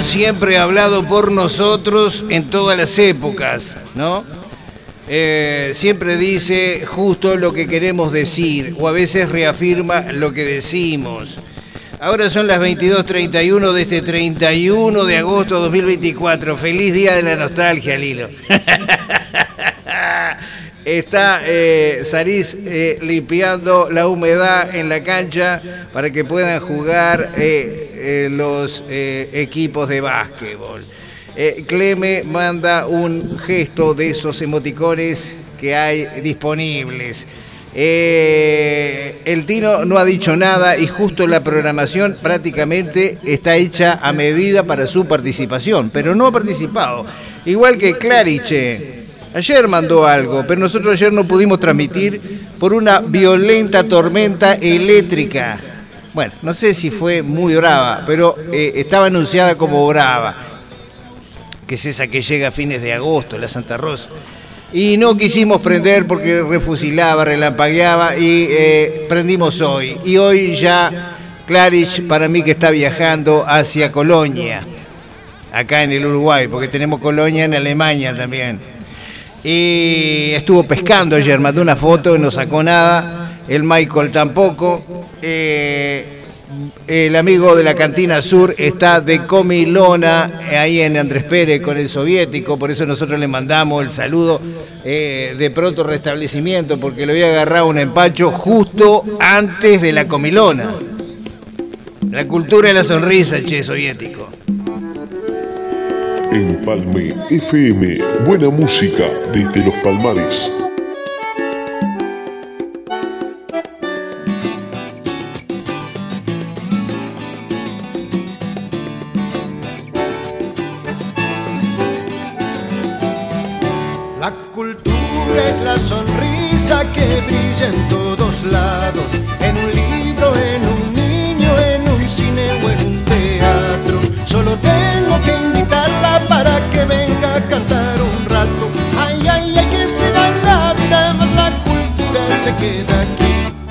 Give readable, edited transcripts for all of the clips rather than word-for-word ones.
siempre ha hablado por nosotros en todas las épocas, ¿no? Siempre dice justo lo que queremos decir, o a veces reafirma lo que decimos. Ahora son las 22:31 de este 31 de agosto de 2024. Feliz día de la nostalgia, Lilo. Está Sarís limpiando la humedad en la cancha para que puedan jugar los equipos de básquetbol. Cleme manda un gesto de esos emoticones que hay disponibles. El Tino no ha dicho nada y justo la programación prácticamente está hecha a medida para su participación, pero no ha participado. Igual que Clariche. Ayer mandó algo, pero nosotros ayer no pudimos transmitir por una violenta tormenta eléctrica. Bueno, no sé si fue muy brava, pero estaba anunciada como brava, que es esa que llega a fines de agosto, la Santa Rosa. Y no quisimos prender porque refusilaba, relampagueaba y prendimos hoy. Y hoy ya Clarich para mí que está viajando hacia Colonia, acá en el Uruguay, porque tenemos Colonia en Alemania también. Y estuvo pescando ayer, mandó una foto, no sacó nada. El Michael tampoco. El amigo de la Cantina Sur está de comilona ahí en Andrés Pérez con el soviético, por eso nosotros le mandamos el saludo de pronto restablecimiento, porque le había agarrado un empacho justo antes de la comilona. La cultura de la sonrisa, che, soviético. Empalme FM, buena música desde los Palmares. La cultura es la sonrisa que brilla en todos lados, en un libro, en un niño, en un cine o en un teatro. Solo tengo que invitarla para que venga a cantar un rato. Ay, ay, ay, que se va la vida, más la cultura se queda aquí.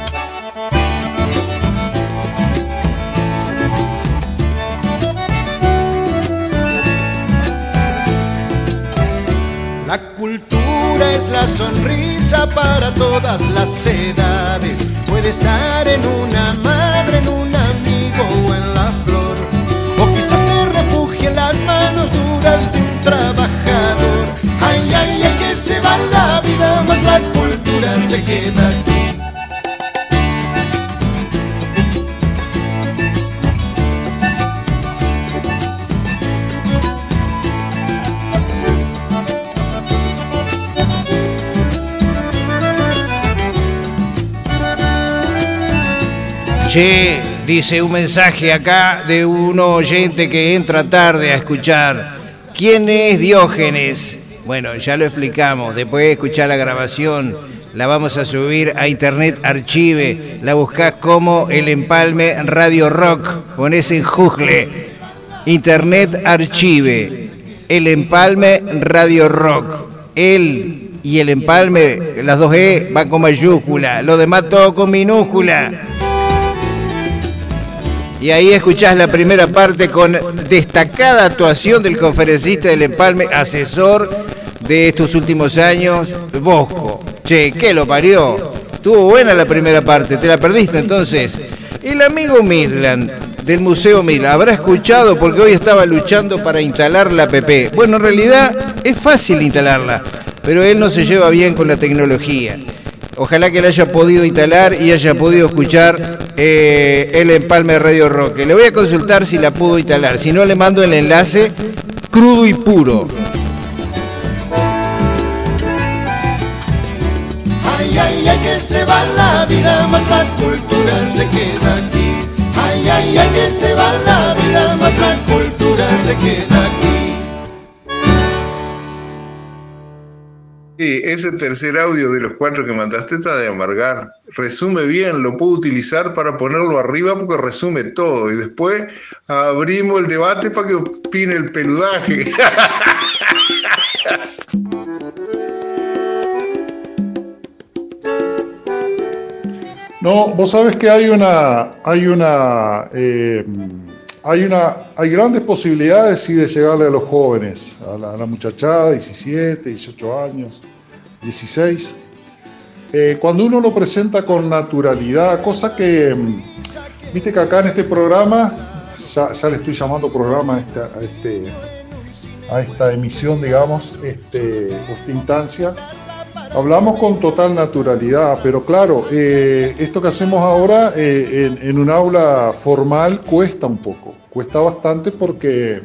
La cultura es la sonrisa para todas las edades. Puede estar en una madre, en un amigo o en la flor, o quizás se refugie en las manos duras de un trabajador. Ay, ay, ay, que se va la vida, más la cultura se queda aquí. Che, dice un mensaje acá de un oyente que entra tarde a escuchar. ¿Quién es Diógenes? Bueno, ya lo explicamos. Después de escuchar la grabación, la vamos a subir a Internet Archive. La buscás como El Empalme Radio Rock. Ponés en Google Internet Archive. El Empalme Radio Rock. El y el empalme, las dos E van con mayúscula. Lo demás todo con minúscula. Y ahí escuchás la primera parte con destacada actuación del conferencista del Empalme, asesor de estos últimos años, Bosco. Che, ¿qué lo parió? Estuvo buena la primera parte, ¿te la perdiste entonces? El amigo Midland, del Museo Midland, habrá escuchado porque hoy estaba luchando para instalar la app. Bueno, en realidad es fácil instalarla, pero él no se lleva bien con la tecnología. Ojalá que la haya podido instalar y haya podido escuchar el Empalme Radio Rock. Le voy a consultar si la pudo instalar. Si no, le mando el enlace crudo y puro. Ay, ay, ay, que se va la vida, más la cultura se queda aquí. Ay, ay, ay, que se va la vida, más la cultura se queda aquí. Sí, ese tercer audio de los 4 que mandaste está de amargar. Resume bien, lo puedo utilizar para ponerlo arriba porque resume todo. Y después abrimos el debate para que opine el peludaje. No, vos sabés que hay una hay grandes posibilidades sí, de llegarle a los jóvenes, a la muchachada, 17, 18 años, 16. Cuando uno lo presenta con naturalidad, cosa que, viste que acá en este programa, ya le estoy llamando programa a esta emisión, digamos, esta instancia, hablamos con total naturalidad, pero claro, esto que hacemos ahora en un aula formal cuesta un poco, cuesta bastante porque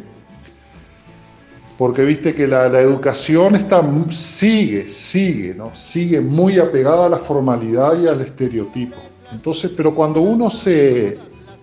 viste que la educación sigue muy apegada a la formalidad y al estereotipo. Entonces, pero cuando uno se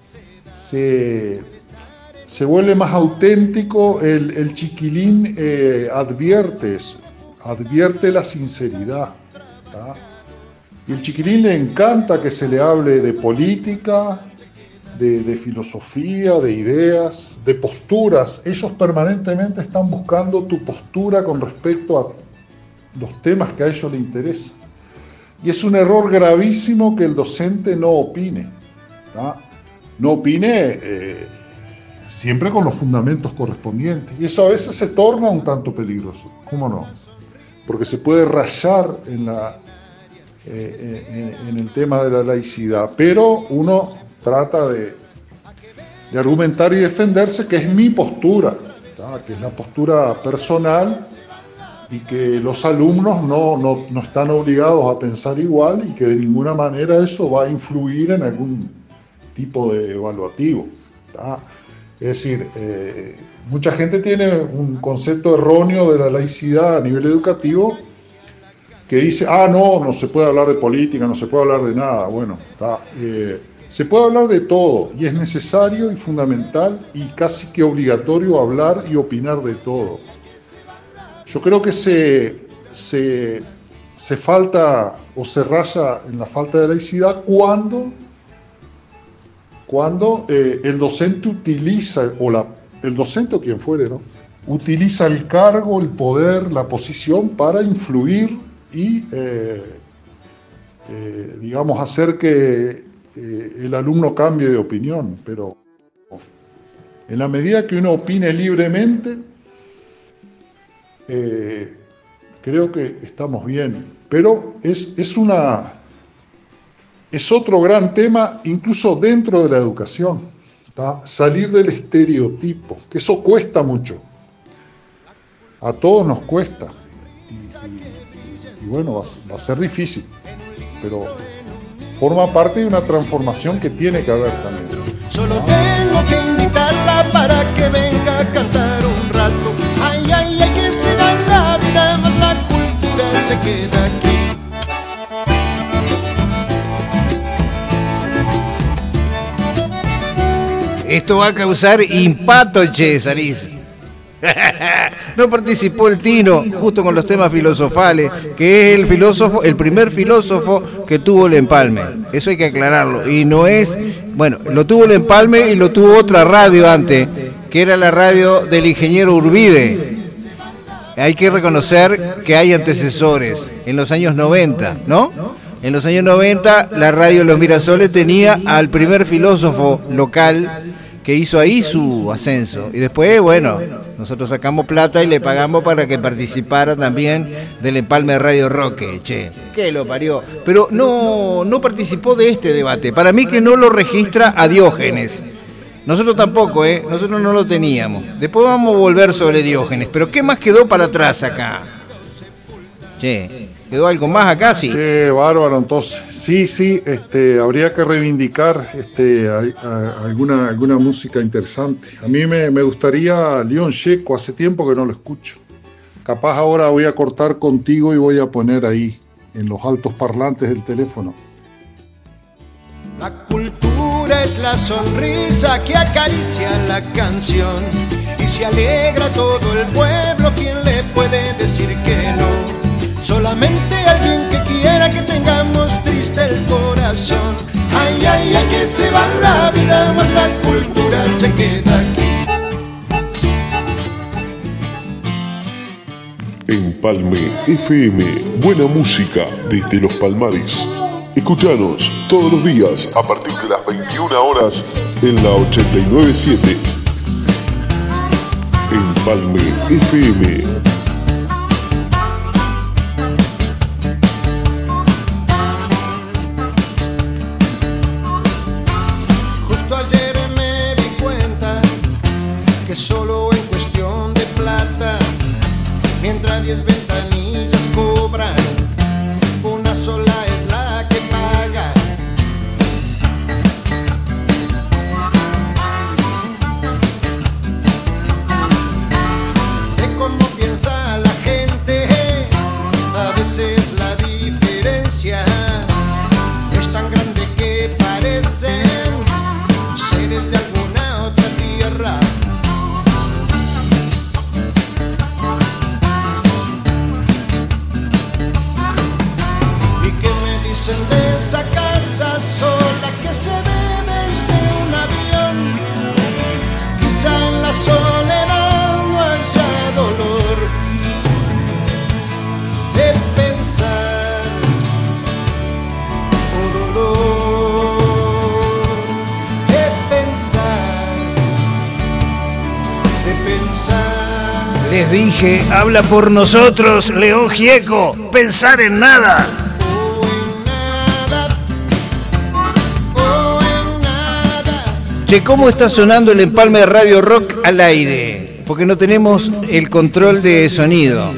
vuelve más auténtico, el chiquilín advierte eso. Advierte la sinceridad, ¿tá? Y el chiquilín le encanta que se le hable de política, de filosofía, de ideas, de posturas. Ellos permanentemente están buscando tu postura con respecto a los temas que a ellos les interesan. Y es un error gravísimo que el docente no opine, ¿tá? No opine siempre con los fundamentos correspondientes. Y eso a veces se torna un tanto peligroso, ¿cómo no? Porque se puede rayar en el tema de la laicidad, pero uno trata de argumentar y defenderse, que es mi postura, ¿tá? Que es la postura personal y que los alumnos no están obligados a pensar igual y que de ninguna manera eso va a influir en algún tipo de evaluativo, ¿tá? Es decir, mucha gente tiene un concepto erróneo de la laicidad a nivel educativo que dice, no se puede hablar de política, no se puede hablar de nada. Bueno, se puede hablar de todo y es necesario y fundamental y casi que obligatorio hablar y opinar de todo. Yo creo que se falta o se raya en la falta de laicidad cuando el docente utiliza, el docente o quien fuere, ¿no? Utiliza el cargo, el poder, la posición para influir y, digamos, hacer que el alumno cambie de opinión. Pero en la medida que uno opine libremente, creo que estamos bien. Pero es otro gran tema, incluso dentro de la educación, ¿tá? Salir del estereotipo, que eso cuesta mucho. A todos nos cuesta. Y bueno, va a ser difícil, pero forma parte de una transformación que tiene que haber también. Solo tengo que invitarla para que venga a cantar un rato. Ay, que se da la vida, más la cultura se queda aquí. Esto va a causar impacto, che, Sarís. No participó el Tino, justo con los temas filosofales, que es el primer filósofo que tuvo el empalme. Eso hay que aclararlo. Y no es, bueno, lo tuvo el empalme y lo tuvo otra radio antes, que era la radio del ingeniero Urbide. Hay que reconocer que hay antecesores en los años 90, ¿no? En los años 90 la radio Los Mirasoles tenía al primer filósofo local que hizo ahí su ascenso. Y después, bueno, nosotros sacamos plata y le pagamos para que participara también del empalme de Radio Roque, che. Que lo parió. Pero no participó de este debate. Para mí que no lo registra a Diógenes. Nosotros tampoco, nosotros no lo teníamos. Después vamos a volver sobre Diógenes. Pero ¿qué más quedó para atrás acá? Che, ¿quedó algo más acá? Sí. Sí, bárbaro, entonces. Sí, habría que reivindicar alguna música interesante. A mí me gustaría León Gieco, hace tiempo que no lo escucho. Capaz ahora voy a cortar contigo y voy a poner ahí, en los altos parlantes del teléfono. La cultura es la sonrisa que acaricia la canción y se alegra todo el pueblo. ¿Quién le puede decir que no? Solamente alguien que quiera que tengamos triste el corazón. Ay, que se va la vida, más la cultura se queda aquí. Empalme FM, buena música desde Los Palmares. Escuchanos todos los días a partir de las 21 horas en la 89.7. Empalme FM. Justo ayer me di cuenta que solo en cuestión de plata, mientras 10 ventanillas cobran, una sola es la que paga. De cómo piensa la gente, a veces la diferencia es tan grande que parecen seres de alguna otra tierra. ¿Y qué me dicen de esa casa sola que se ve desde un avión? Quizá en la soledad no haya dolor de pensar, o dolor de pensar, de pensar. Les dije, habla por nosotros, León Gieco, pensar en nada. O en nada, o en nada. Che, ¿cómo está sonando el empalme de Radio Rock al aire? Porque no tenemos el control de sonido.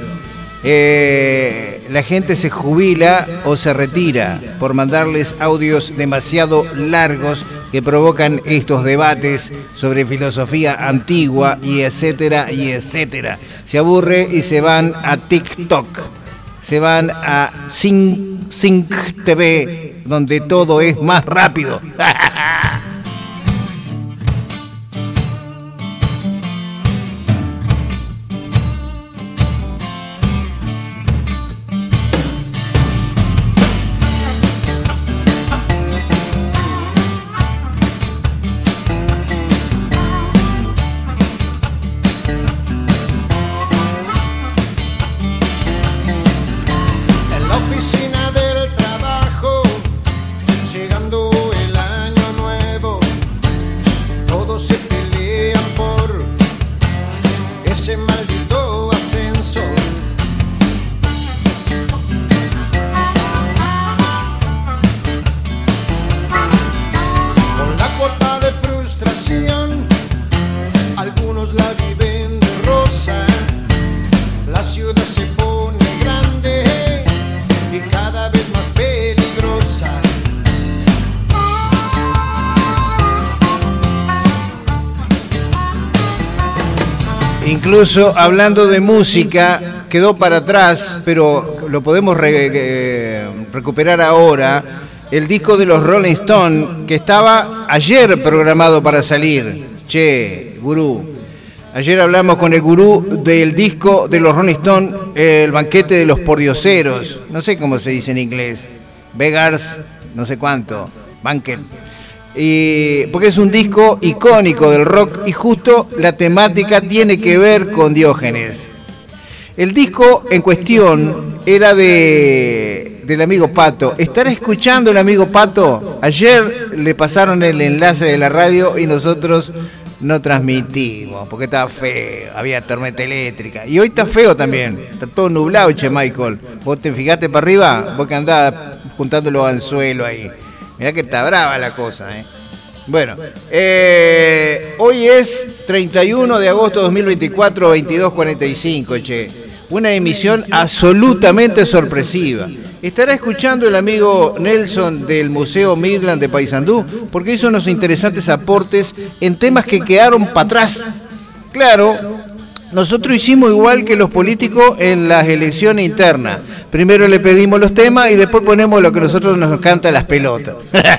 La gente se jubila o se retira por mandarles audios demasiado largos que provocan estos debates sobre filosofía antigua y etcétera y etcétera. Se aburre y se van a TikTok, se van a Sync TV, donde todo es más rápido. En la oficina del trabajo, llegando el año nuevo, todos se pelean por ese maldito ascenso. Con la cuota de frustración, algunos la viven de rosa. La ciudad se pone grande y cada vez más peligrosa. Incluso hablando de música, quedó para atrás, pero lo podemos recuperar ahora, el disco de los Rolling Stones, que estaba ayer programado para salir. Che, gurú. Ayer hablamos con el gurú del disco de los Rolling Stones, el banquete de los pordioseros. No sé cómo se dice en inglés. Beggars, no sé cuánto. Banquet. Porque es un disco icónico del rock y justo la temática tiene que ver con Diógenes. El disco en cuestión era del amigo Pato. ¿Estará escuchando el amigo Pato? Ayer le pasaron el enlace de la radio y nosotros no transmitimos porque estaba feo, había tormenta eléctrica. Y hoy está feo también, está todo nublado, che Michael. Vos te fijaste para arriba, vos que andás juntando los anzuelos ahí. Mirá que está brava la cosa, ¿eh? Bueno, hoy es 31 de agosto de 2024, 22:45, che. Una emisión absolutamente sorpresiva. Estará escuchando el amigo Nelson del Museo Midland de Paysandú, porque hizo unos interesantes aportes en temas que quedaron para atrás. Claro, nosotros hicimos igual que los políticos en las elecciones internas. Primero le pedimos los temas y después ponemos lo que nosotros nos canta las pelotas.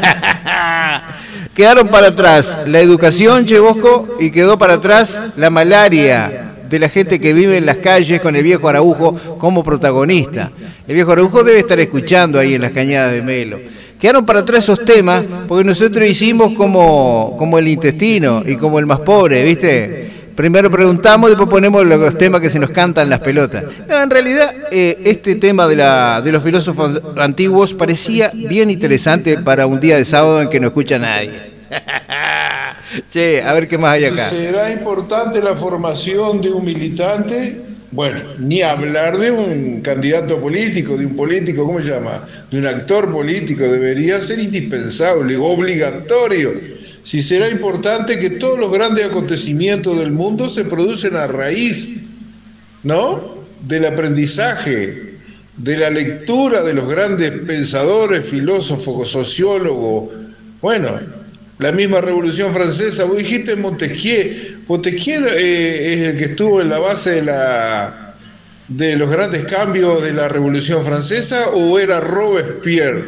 Quedaron para atrás la educación, Che Bosco, y quedó para atrás la malaria de la gente que vive en las calles con el viejo Araujo como protagonista. El viejo Araujo debe estar escuchando ahí en las cañadas de Melo. Quedaron para atrás esos temas porque nosotros hicimos como el intestino y como el más pobre, ¿viste? Primero preguntamos, después ponemos los temas que se nos cantan las pelotas. No, en realidad, este tema de los filósofos antiguos parecía bien interesante para un día de sábado en que no escucha nadie. Che, a ver qué más hay acá. ¿Será importante la formación de un militante? Bueno, ni hablar de un candidato político, de un político, ¿cómo se llama? De un actor político. Debería ser indispensable, obligatorio. Si será importante que todos los grandes acontecimientos del mundo se producen a raíz, ¿no?, del aprendizaje, de la lectura de los grandes pensadores, filósofos, sociólogos. Bueno, la misma Revolución Francesa, vos dijiste Montesquieu. Montesquieu es el que estuvo en la base de los grandes cambios de la Revolución Francesa, ¿o era Robespierre?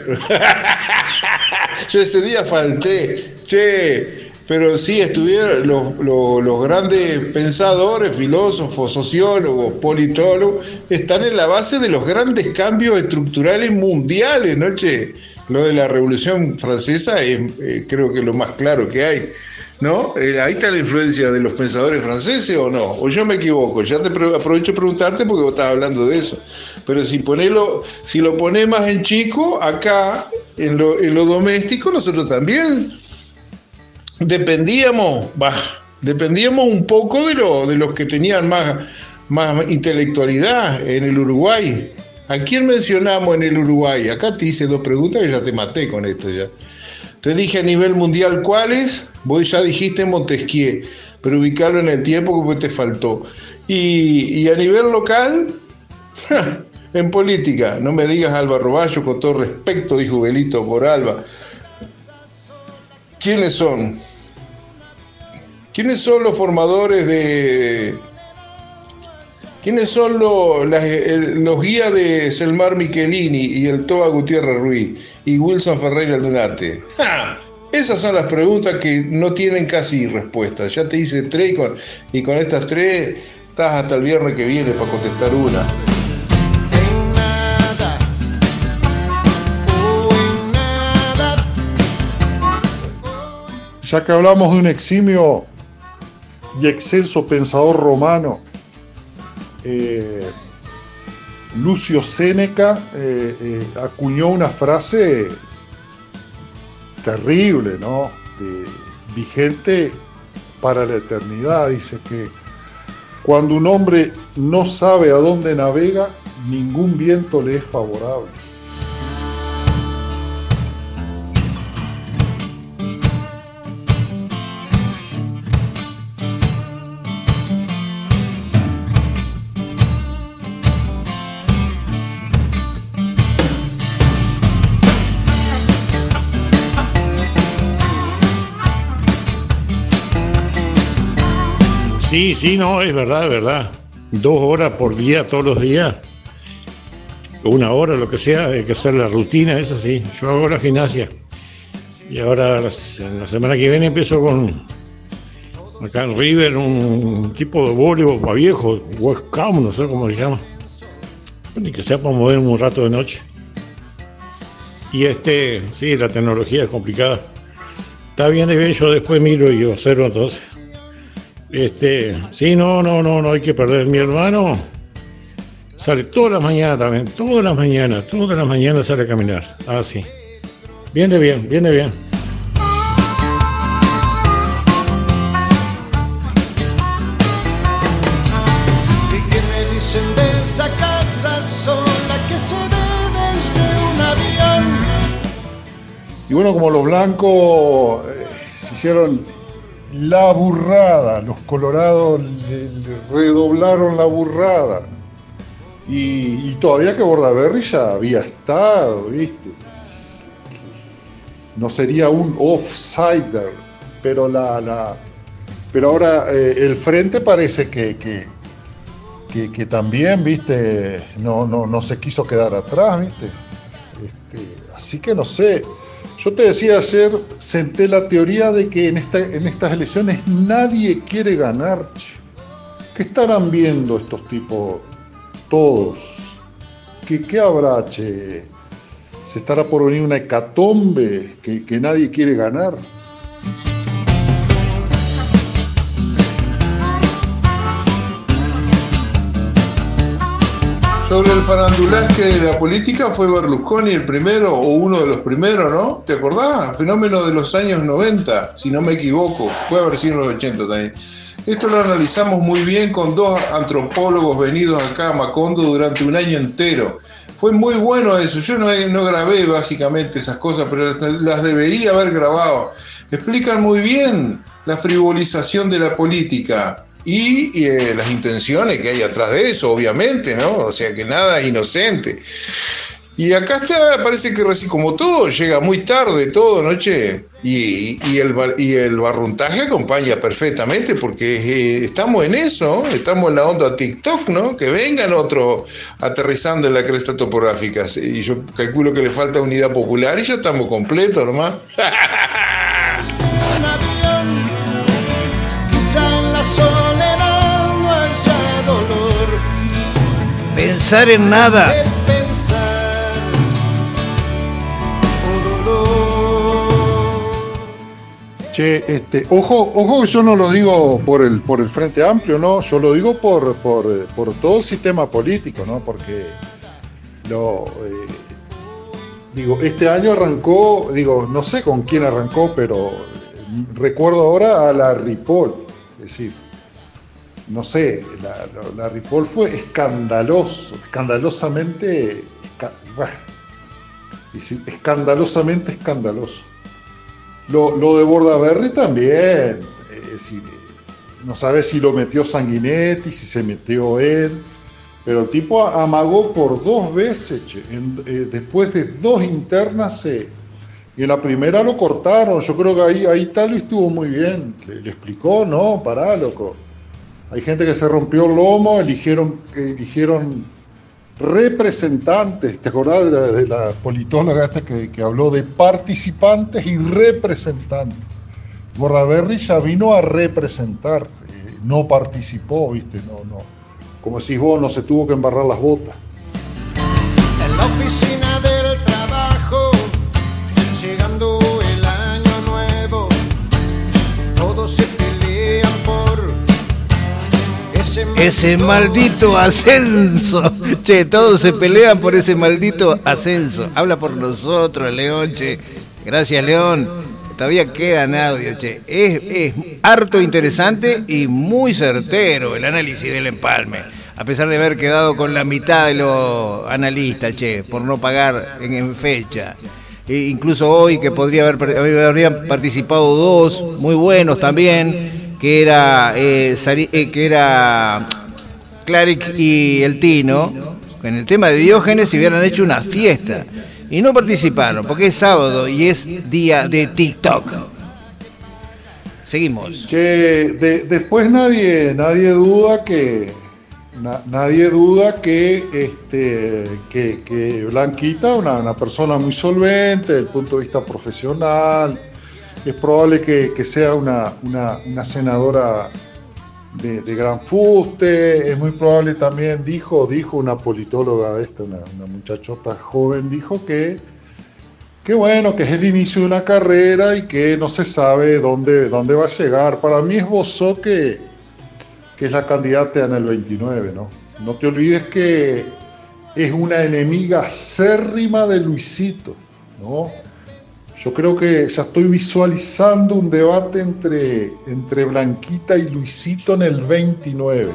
Yo ese día falté, pero sí estuvieron los grandes pensadores, filósofos, sociólogos, politólogos, están en la base de los grandes cambios estructurales mundiales, ¿no, che? Lo de la Revolución Francesa es creo que lo más claro que hay, ¿no? Ahí está la influencia de los pensadores franceses, ¿o no? ¿O yo me equivoco? Ya te aprovecho de preguntarte porque vos estás hablando de eso. Pero si lo ponés más en chico, acá, en lo doméstico, nosotros también dependíamos un poco de los que tenían más intelectualidad en el Uruguay. ¿A quién mencionamos en el Uruguay? Acá te hice 2 preguntas y ya te maté con esto ya. Te dije a nivel mundial cuáles, vos ya dijiste Montesquieu, pero ubicarlo en el tiempo que te faltó. Y a nivel local, en política, no me digas Alba Roballo, con todo respeto, dijo Belito por Alba. ¿Quiénes son? ¿Quiénes son los formadores de... ¿Quiénes son los guías de Selmar Michelini y el Toba Gutiérrez Ruiz y Wilson Ferreira Lunate? ¡Ja! Esas son las preguntas que no tienen casi respuesta. Ya te hice 3 y con estas 3 estás hasta el viernes que viene para contestar una. Ya que hablamos de un eximio y excelso pensador romano, Lucio Séneca acuñó una frase terrible, ¿no? Vigente para la eternidad. Dice que cuando un hombre no sabe a dónde navega, ningún viento le es favorable. Sí, no, es verdad. 2 horas por día, todos los días. 1 hora, lo que sea, hay que hacer la rutina, eso sí. Yo hago la gimnasia. Y ahora, la semana que viene, empiezo con, acá en River, un tipo de voleibol para viejos, West Ham, no sé cómo se llama. Ni que sea para moverme un rato de noche. Y sí, la tecnología es complicada. Está bien, yo después miro y observo entonces. Sí, no hay que perder. Mi hermano sale todas las mañanas también, todas las mañanas sale a caminar. Ah, sí. Viene bien. ¿Y qué me dicen de esa casa sola que se ve desde un avión? Y bueno, como los blancos se hicieron la burrada, los colorados le redoblaron la burrada, y todavía que Bordaberry ya había estado, ¿viste? No sería un offsider, pero pero ahora el frente parece que también, ¿viste? No se quiso quedar atrás, ¿viste? Así que no sé. Yo te decía ayer, senté la teoría de que en estas elecciones nadie quiere ganar. ¿Qué estarán viendo estos tipos todos? ¿Qué habrá, che? ¿Se estará por venir una hecatombe que nadie quiere ganar? Sobre el farandulaje de la política fue Berlusconi el primero, o uno de los primeros, ¿no? ¿Te acordás? Fenómeno de los años 90, si no me equivoco. Puede haber sido en los 80 también. Esto lo analizamos muy bien con dos antropólogos venidos acá a Macondo durante un año entero. Fue muy bueno eso. Yo no grabé básicamente esas cosas, pero las debería haber grabado. Explican muy bien la frivolización de la política y las intenciones que hay atrás de eso, obviamente, ¿no? O sea que nada es inocente. Y acá está, parece que como todo, llega muy tarde todo, ¿no, che? Y el barruntaje acompaña perfectamente porque estamos en eso, estamos en la onda TikTok, ¿no? Que vengan otros aterrizando en la cresta topográfica. Y yo calculo que le falta unidad popular y ya estamos completos nomás. Un avión, quizá en la soledad no haya dolor. Pensar en nada. De pensar o dolor. Che, ojo que yo no lo digo por el Frente Amplio, no, yo lo digo por todo el sistema político, ¿no? Porque este año arrancó, no sé con quién arrancó, pero recuerdo ahora a la Ripoll, es decir, no sé, la Ripoll fue escandalosamente escandaloso. Lo de Bordaberry también, es decir, no sabes si lo metió Sanguinetti, si se metió él, pero el tipo amagó por 2 veces, después de 2 internas, y en la primera lo cortaron. Yo creo que ahí Talvi estuvo muy bien, le explicó, no, pará, loco. Hay gente que se rompió el lomo, eligieron representantes. ¿Te acordás de la politóloga esta que habló de participantes y representantes? Bordaberry ya vino a representar, no participó, ¿viste? No. Como decís vos, no se tuvo que embarrar las botas. En la oficina del trabajo, llegando el año nuevo, todos se pelean por ese maldito ascenso. Che, todos se pelean por ese maldito ascenso. Habla por nosotros, León, che. Gracias, León. Todavía queda en audio, che. Es harto interesante y muy certero el análisis del empalme. A pesar de haber quedado con la mitad de los analistas, che, por no pagar en fecha. Incluso hoy que habrían participado 2 muy buenos también, que era Claric y el Tino. En el tema de Diógenes se hubieran hecho una fiesta y no participaron porque es sábado y es día de TikTok. Seguimos. Che, después nadie duda que Blanquita, una persona muy solvente desde el punto de vista profesional. Es probable que sea una senadora de gran fuste. Es muy probable también, dijo una politóloga una muchachota joven, dijo que bueno, que es el inicio de una carrera y que no se sabe dónde va a llegar. Para mí esbozó que es la candidata en el 29, ¿no? No te olvides que es una enemiga acérrima de Luisito, ¿no? Yo creo que ya estoy visualizando un debate entre Blanquita y Luisito en el 29.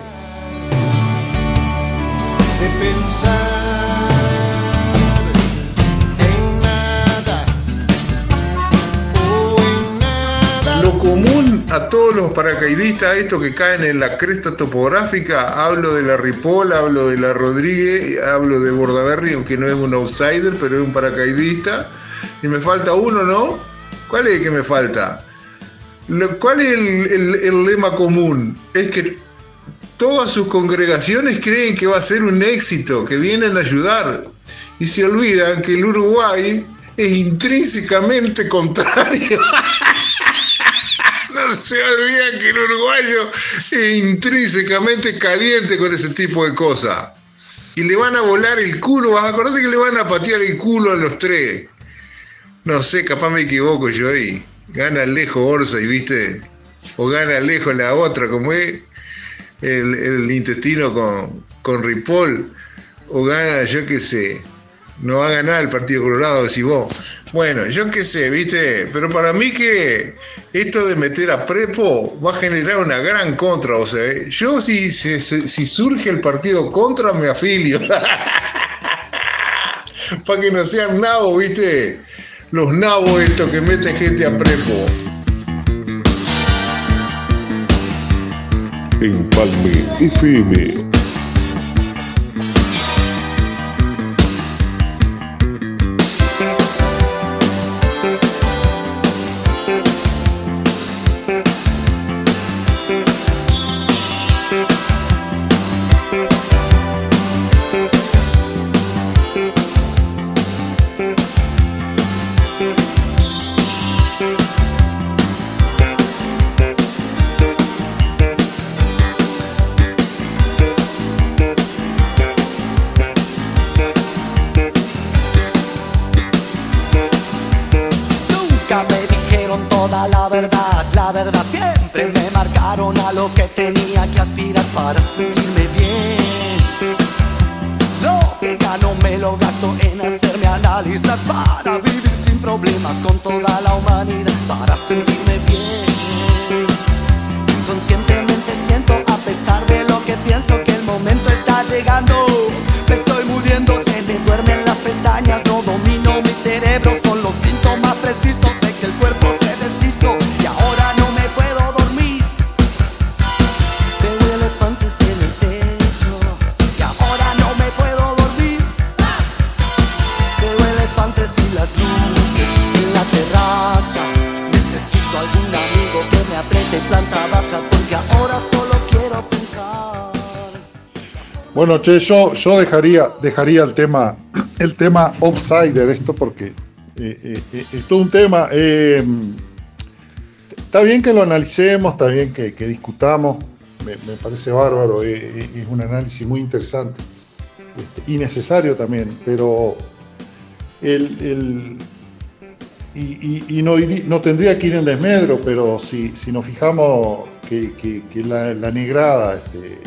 de pensar en nada o en nada. Lo común a todos los paracaidistas, estos que caen en la cresta topográfica, hablo de la Ripoll, hablo de la Rodríguez, hablo de Bordaberry, aunque no es un outsider, pero es un paracaidista. Y me falta uno, ¿no? ¿Cuál es el que me falta? ¿Cuál es el lema común? Es que todas sus congregaciones creen que va a ser un éxito, que vienen a ayudar. Y se olvidan que el Uruguay es intrínsecamente contrario. No se olvidan que el uruguayo es intrínsecamente caliente con ese tipo de cosas. Y le van a volar el culo. Acordate que le van a patear el culo a los 3. No sé, capaz me equivoco yo ahí. Gana lejos Orsa y viste, o gana lejos la otra, como es el intestino con Ripoll. o gana, yo qué sé, no va a ganar el Partido Colorado, decís vos. Bueno, yo qué sé, ¿viste? Pero para mí que esto de meter a Prepo va a generar una gran contra. O sea, yo si surge el partido contra, me afilio. Para que no sean nabos, ¿viste? Los nabos estos que meten gente a Prepo. Empalme FM. La verdad siempre me marcaron a lo que tenía que aspirar para sentirme bien. Lo que gano me lo gasto en hacerme analizar para vivir sin problemas con toda la humanidad, para sentirme bien. Inconscientemente siento, a pesar de lo que pienso, que el momento está llegando. Me estoy muriendo, se me duermen las pestañas, no domino mi cerebro, son los síntomas precisos de que el cuerpo se deshizo. Y ahora no me puedo dormir, veo elefantes en el techo. Y ahora no me puedo dormir, veo elefantes y las luces en la terraza. Necesito algún amigo que me apriete planta baja, porque ahora solo quiero pensar. Bueno, che, yo dejaría el tema Outsider, esto, porque es todo un tema. Está bien que lo analicemos, está bien que discutamos, me parece bárbaro, es un análisis muy interesante y necesario también, pero no tendría que ir en desmedro, pero si nos fijamos que la negrada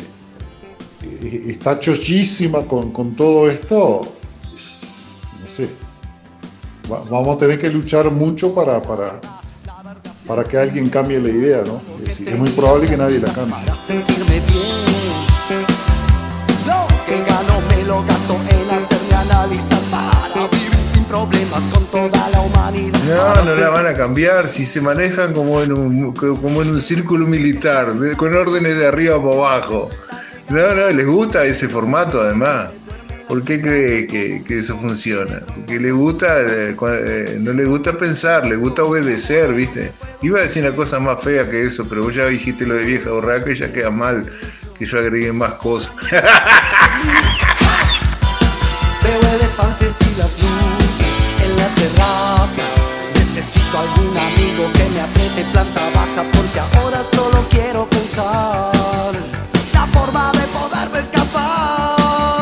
está chochísima con todo esto, no sé, vamos a tener que luchar mucho para que alguien cambie la idea, ¿no? Es muy probable que nadie la cambie. Para sentirme bien, lo que gano me lo gasto en hacerme analizar para vivir sin problemas con toda la humanidad. No la van a cambiar si se manejan como en un círculo militar, con órdenes de arriba para abajo. No, les gusta ese formato además. ¿Por qué cree que eso funciona? Porque le gusta, no le gusta pensar, le gusta obedecer, ¿viste? Iba a decir una cosa más fea que eso, pero vos ya dijiste lo de vieja borraca y ya queda mal que yo agregué más cosas. Veo elefantes y las luces en la terraza. Necesito algún amigo que me apriete planta baja, porque ahora solo quiero pensar la forma de poderme escapar.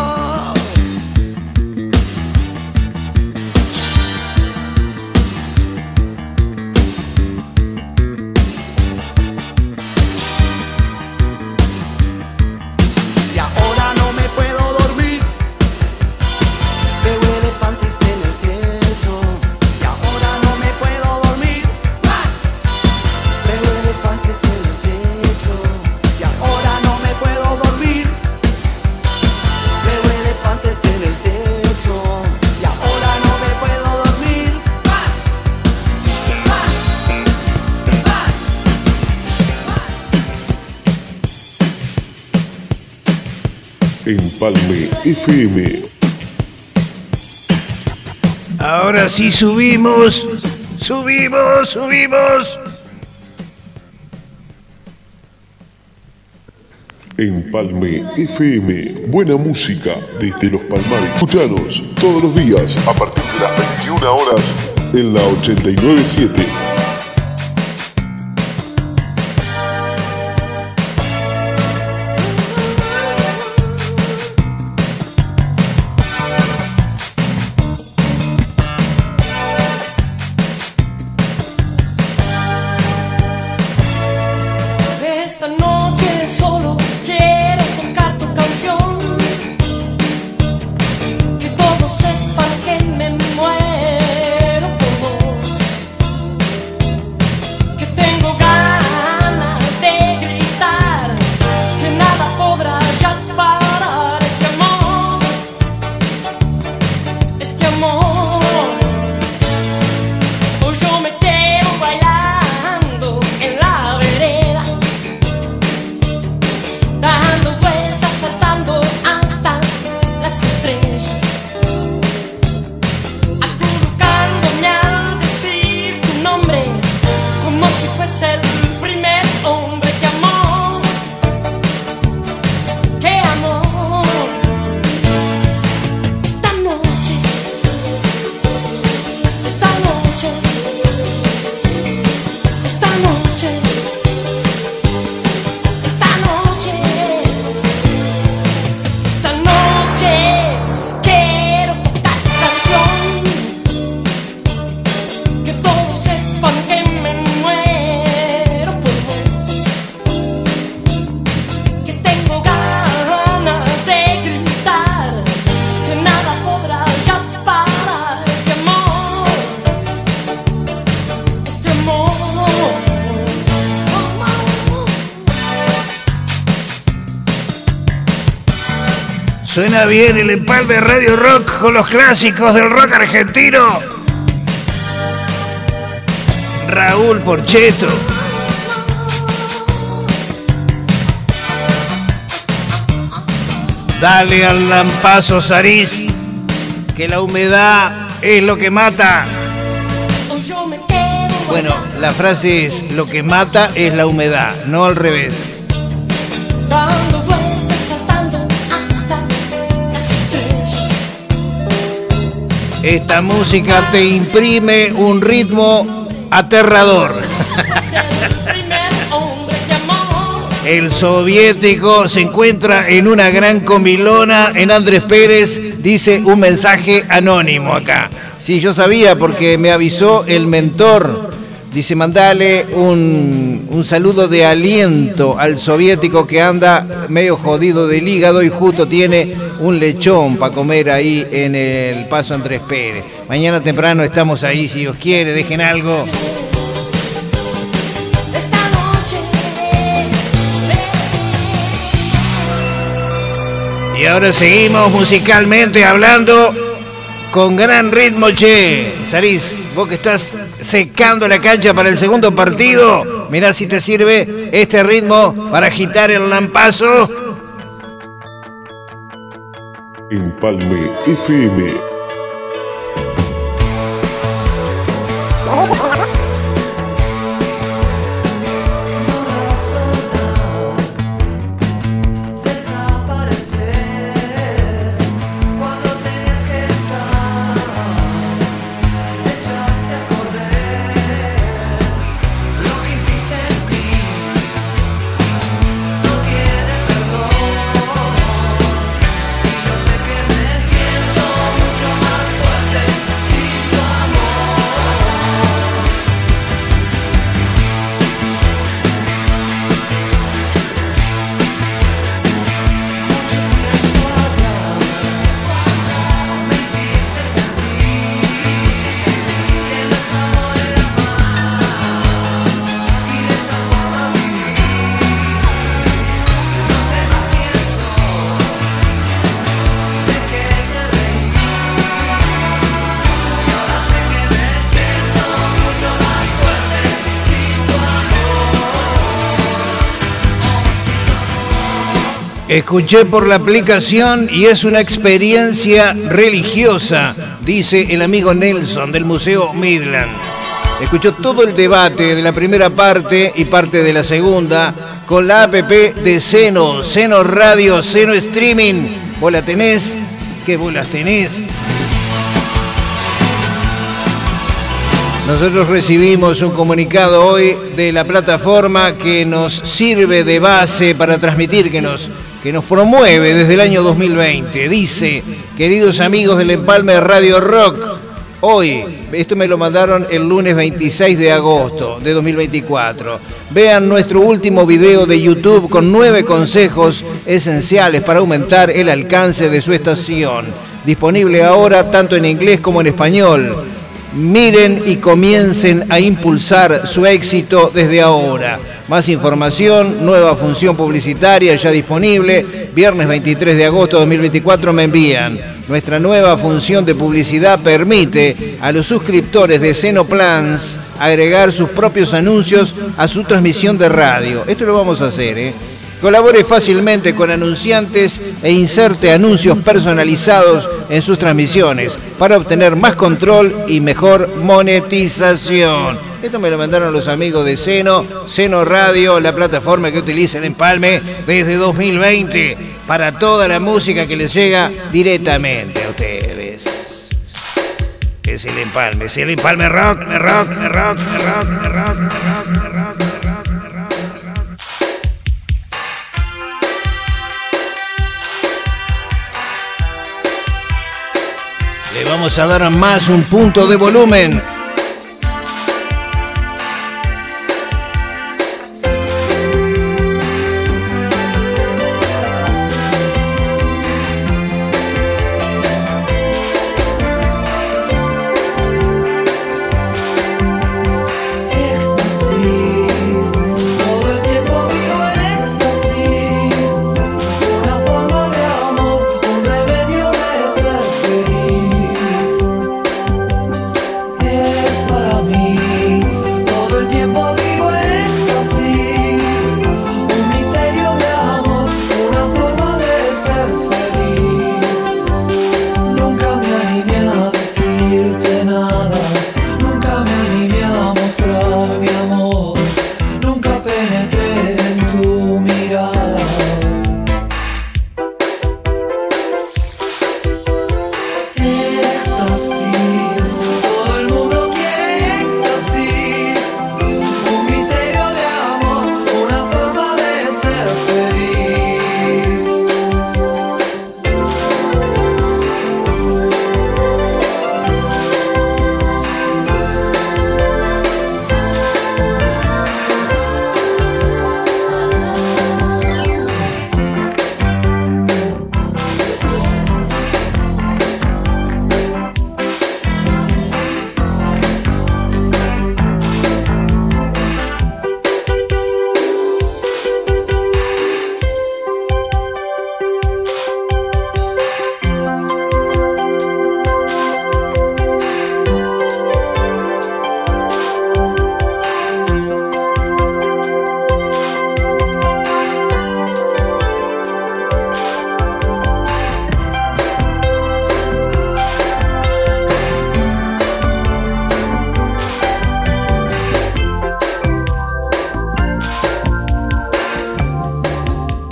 Empalme FM. Ahora sí subimos. Empalme FM. Buena música desde Los Palmares. Escuchanos todos los días a partir de las 21 horas en la 89.7. Suena bien el empalme de Radio Rock con los clásicos del rock argentino. Raúl Porcheto. Dale al lampazo, Sarís, que la humedad es lo que mata. Bueno, la frase es: lo que mata es la humedad, no al revés. Esta música te imprime un ritmo aterrador. El soviético se encuentra en una gran comilona en Andrés Pérez, dice un mensaje anónimo acá. Sí, yo sabía porque me avisó el mentor. Dice, mandale un saludo de aliento al soviético que anda medio jodido del hígado y justo tiene un lechón para comer ahí en el Paso Andrés Pérez. Mañana temprano estamos ahí, si Dios quiere, dejen algo. Y ahora seguimos musicalmente hablando con gran ritmo, che. Sarís, vos que estás secando la cancha para el segundo partido, mirá si te sirve este ritmo para agitar el lampazo. Empalme FM. Escuché por la aplicación y es una experiencia religiosa, dice el amigo Nelson del Museo Midland. Escuchó todo el debate de la primera parte y parte de la segunda con la app de Seno, Seno Radio, Seno Streaming. ¿Vos la tenés? ¿Qué vos las tenés? Nosotros recibimos un comunicado hoy de la plataforma que nos sirve de base para transmitir, que nos promueve desde el año 2020. Dice, queridos amigos del Empalme de Radio Rock, hoy, esto me lo mandaron el lunes 26 de agosto de 2024, vean nuestro último video de YouTube con 9 consejos esenciales para aumentar el alcance de su estación. Disponible ahora tanto en inglés como en español. Miren y comiencen a impulsar su éxito desde ahora. Más información, nueva función publicitaria ya disponible. Viernes 23 de agosto de 2024 me envían. Nuestra nueva función de publicidad permite a los suscriptores de Seno Plans agregar sus propios anuncios a su transmisión de radio. Esto lo vamos a hacer, Colabore fácilmente con anunciantes e inserte anuncios personalizados en sus transmisiones para obtener más control y mejor monetización. Esto me lo mandaron los amigos de Seno, Seno Radio, la plataforma que utiliza el Empalme desde 2020 para toda la música que les llega directamente a ustedes. Es el Empalme rock, rock, rock, rock, rock, rock, rock, rock. Le vamos a dar más un punto de volumen.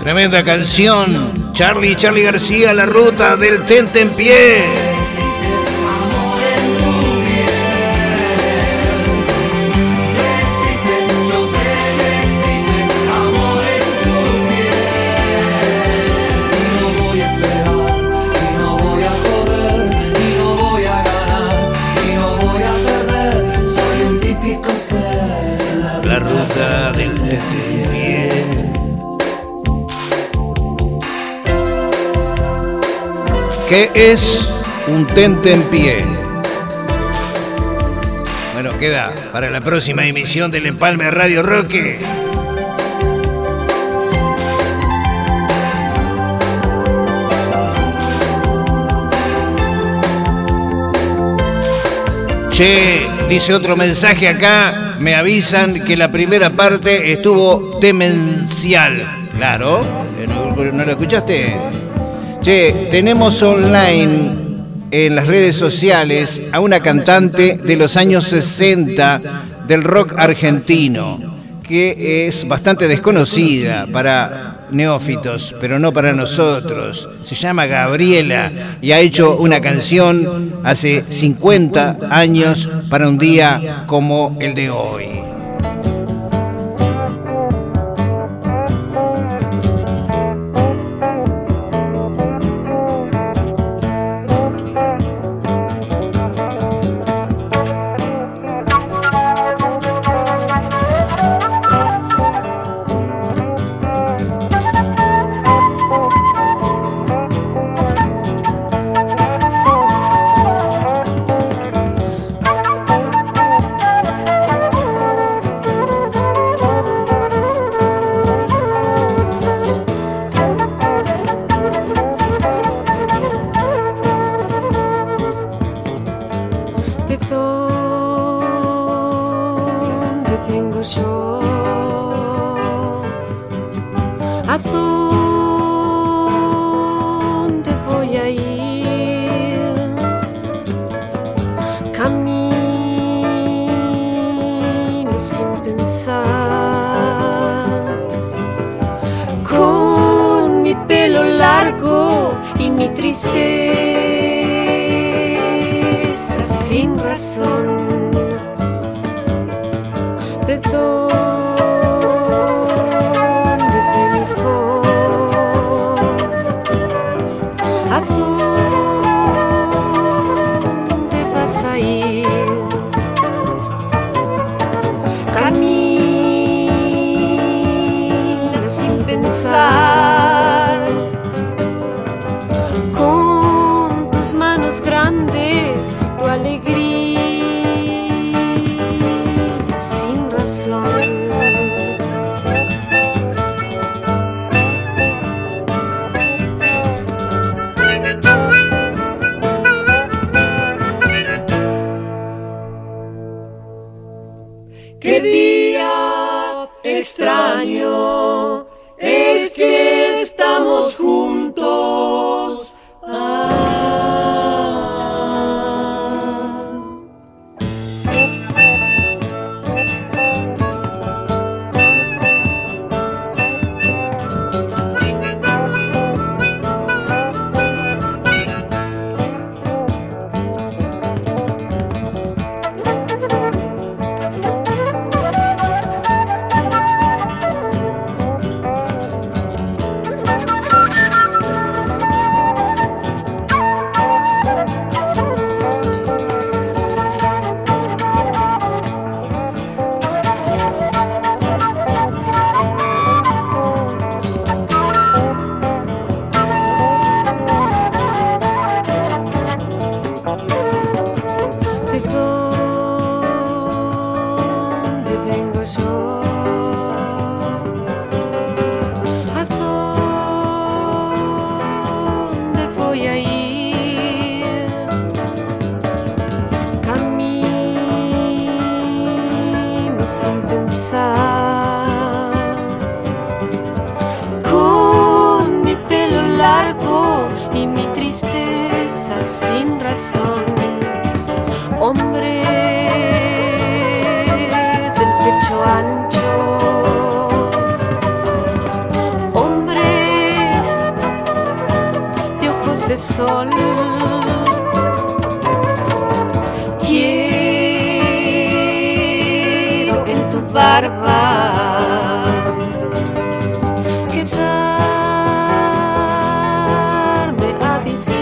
Tremenda canción. Charly García, La Ruta del Tentempié. La Ruta del Tentempié. ¿Qué es un tentempié? Bueno, queda para la próxima emisión del Empalme Radio Roque. Che, dice otro mensaje acá, me avisan que la primera parte estuvo demencial. Claro, ¿no lo escuchaste? Che, tenemos online en las redes sociales a una cantante de los años 60 del rock argentino, que es bastante desconocida para neófitos, pero no para nosotros. Se llama Gabriela y ha hecho una canción hace 50 años para un día como el de hoy. Hombre sol. Quiero en tu barba quedarme a vivir.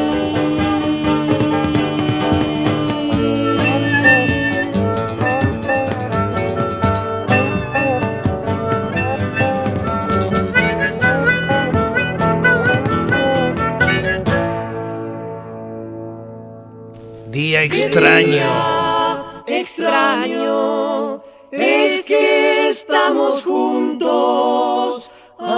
Día extraño. Extraño es que estamos juntos.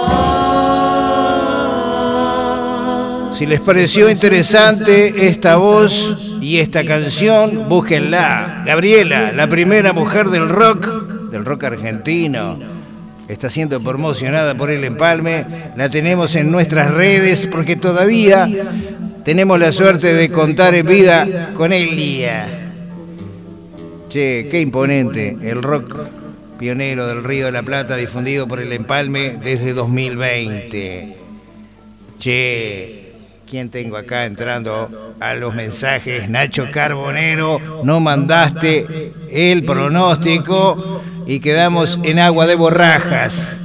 Si les pareció interesante esta voz y esta canción, búsquenla. Gabriela, la primera mujer del rock argentino, está siendo promocionada por El Empalme. La tenemos en nuestras redes porque todavía tenemos la suerte de contar en vida con Elia. Che, qué imponente el rock pionero del Río de la Plata, difundido por El Empalme desde 2020. Che, ¿quién tengo acá entrando a los mensajes? Nacho Carbonero, no mandaste el pronóstico y quedamos en agua de borrajas.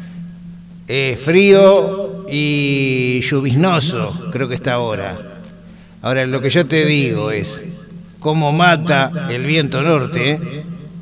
Frío y lluvioso, creo que está ahora. Ahora, lo que yo te digo es, ¿cómo mata el viento norte?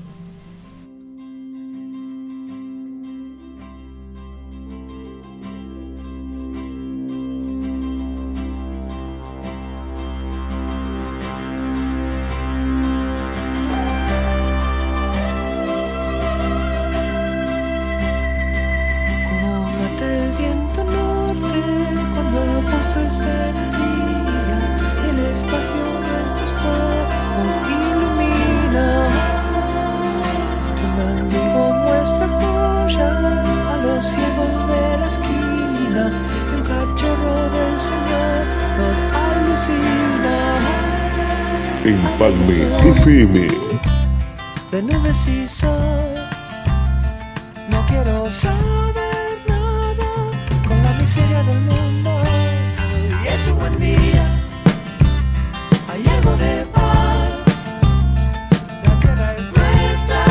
Empalme FM. De nubes y sol, no quiero saber nada con la miseria del mundo. Y es un buen día, hay algo de paz. La tierra es nuestra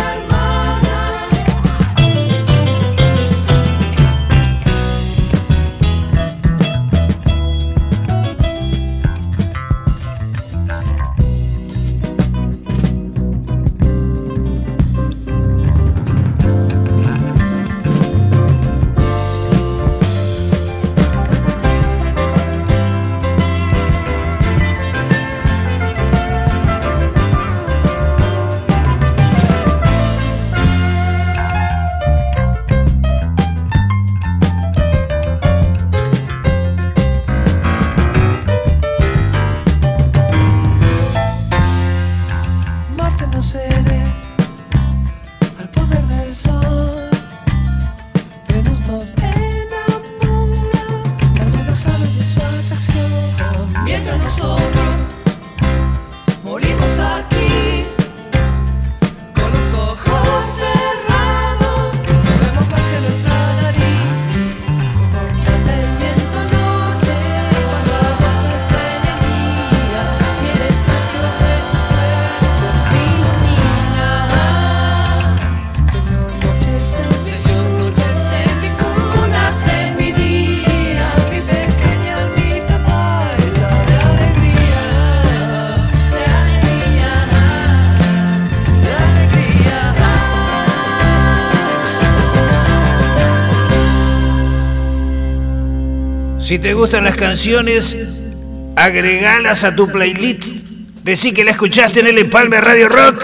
Si te gustan las canciones, agregalas a tu playlist. Decí que la escuchaste en El Empalme Radio Rock.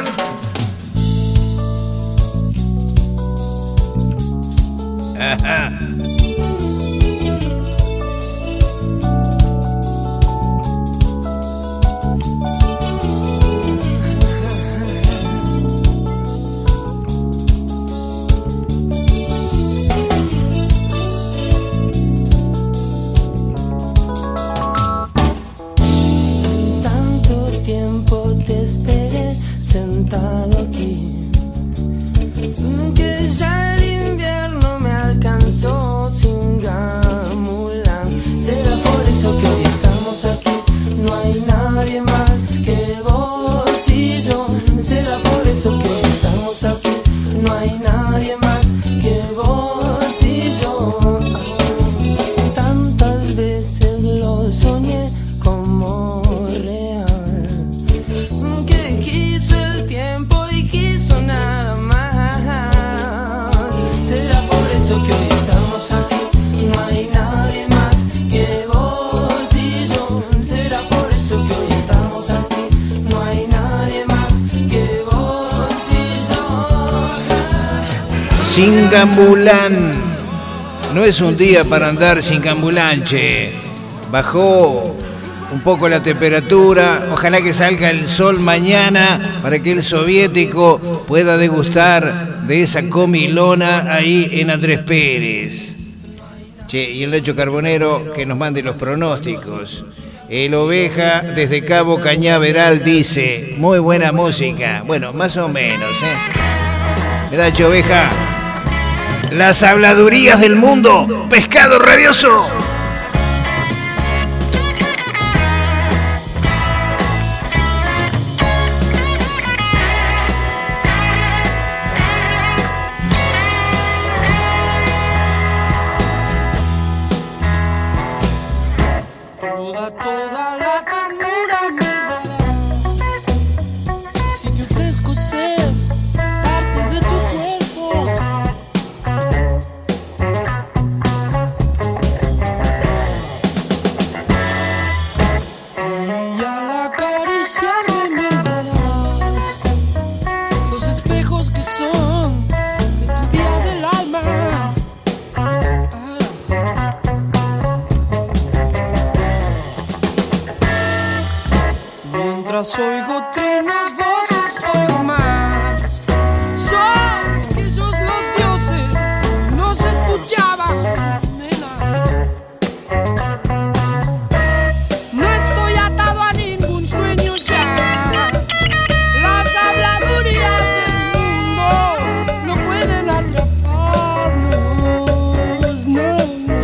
Ajá. Que ya el invierno me alcanzó. Singambulán. No es un día para andar sin cambulanche. Bajó un poco la temperatura. Ojalá que salga el sol mañana para que el soviético pueda degustar de esa comilona ahí en Andrés Pérez. Che, y el Nacho Carbonero que nos mande los pronósticos. El Oveja desde Cabo Cañaveral dice, muy buena música. Bueno, más o menos, ¿Verdad, Oveja? Las habladurías del mundo, pescado rabioso. Toda la ternura me darás si te ofrezco ser parte de tu cuerpo. Y al acariciarme me darás los espejos que son de tu día del alma. Mientras oigo trinos, voces, oigo más. Son aquellos los dioses, no se escuchaban, nena. No estoy atado a ningún sueño ya. Las habladurías del mundo no pueden atraparnos, no.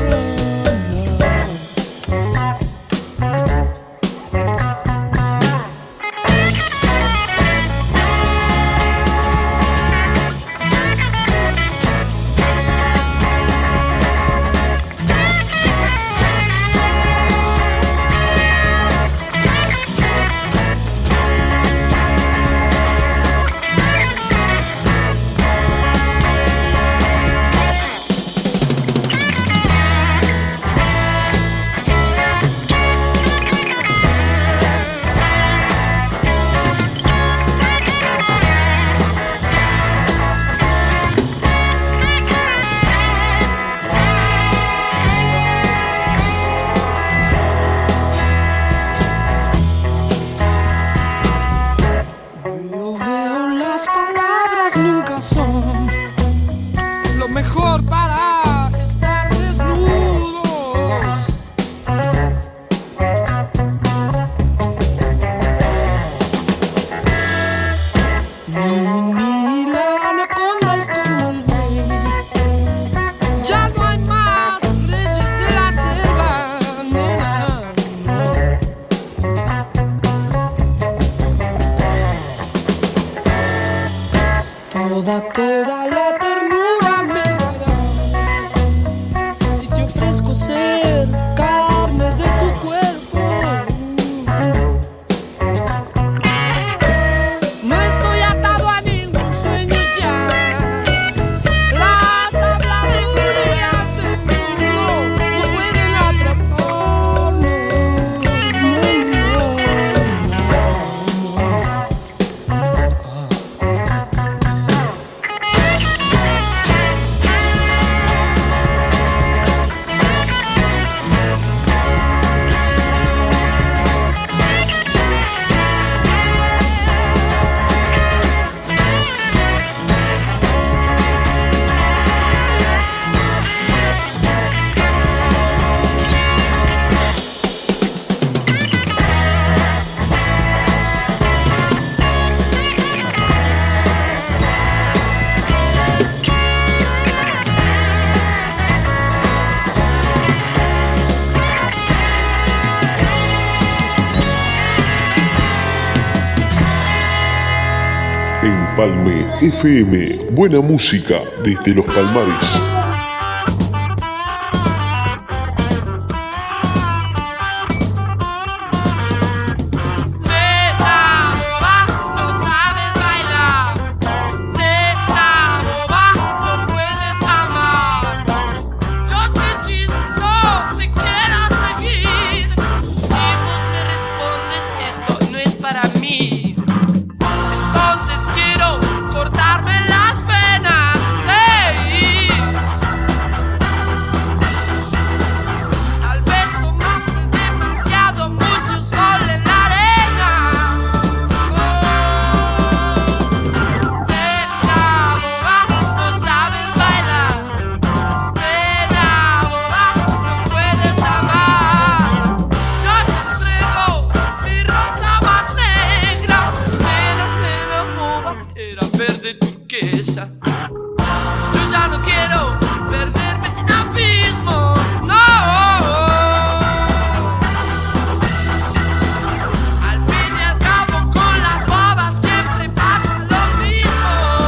Toda la ternura me darás si te ofrezco ser carne de tu cuerpo. No estoy atado a ningún sueño ya. Las habladurías del mundo no pueden atraparnos. Empalme FM, buena música desde los Palmares. Entonces quiero cortarme las venas, hey. turquesa. Yo ya no quiero perderme en abismos, no. Al fin y al cabo con las bobas siempre pasa lo mismo.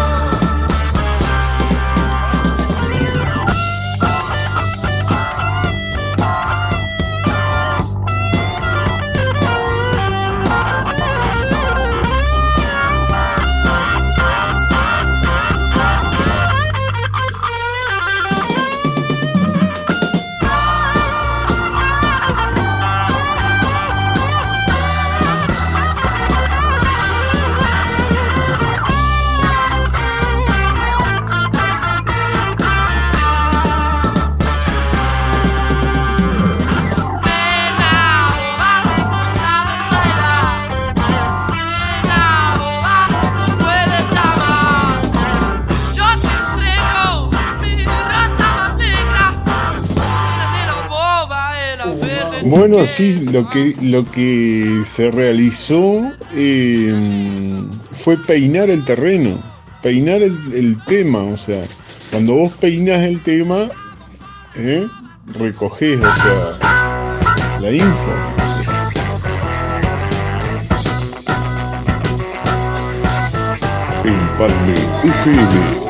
Bueno, sí, lo que se realizó fue peinar el terreno, peinar el tema, o sea, cuando vos peinas el tema, recogés, o sea, la info. Empalme FM.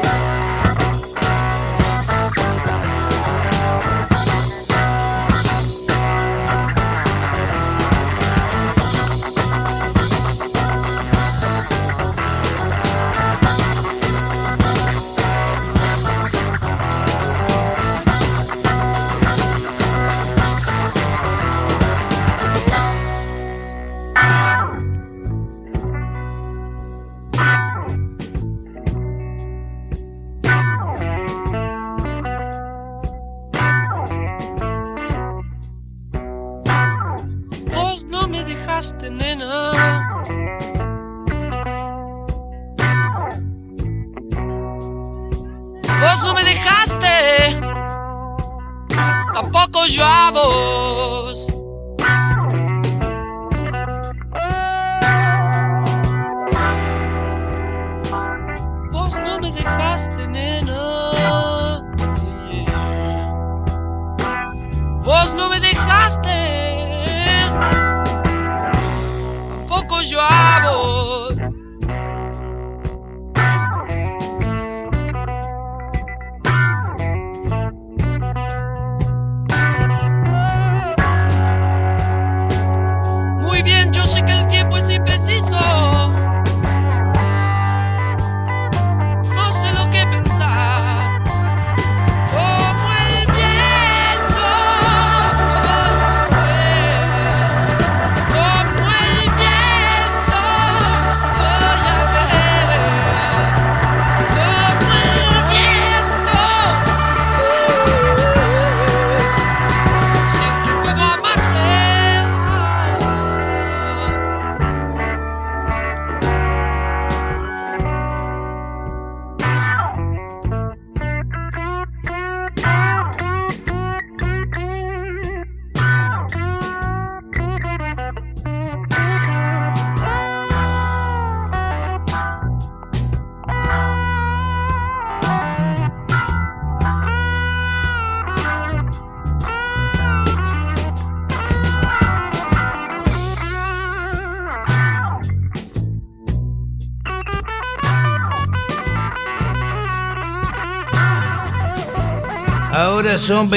Ahora son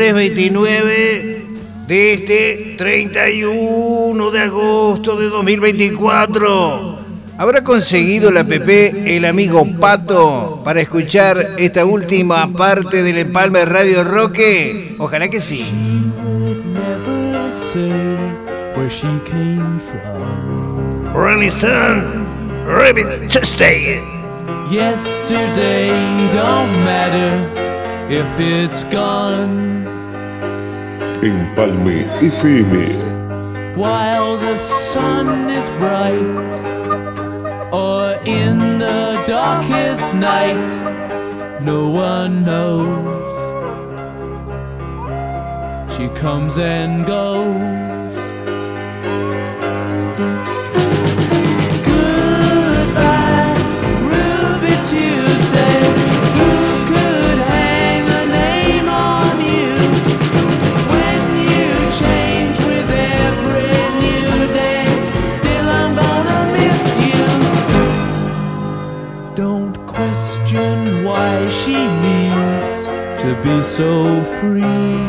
23:29 de este 31 de agosto de 2024. ¿Habrá conseguido la PP el amigo Pato para escuchar esta última parte del Empalme Radio Roque? Ojalá que sí. Rolling Stone, Rabbit Tuesday. Yesterday don't matter if it's gone. Empalme FM. While the sun is bright, or in the darkest night, no one knows. She comes and goes. Goodbye, Ruby Tuesday. why she needs to be so free.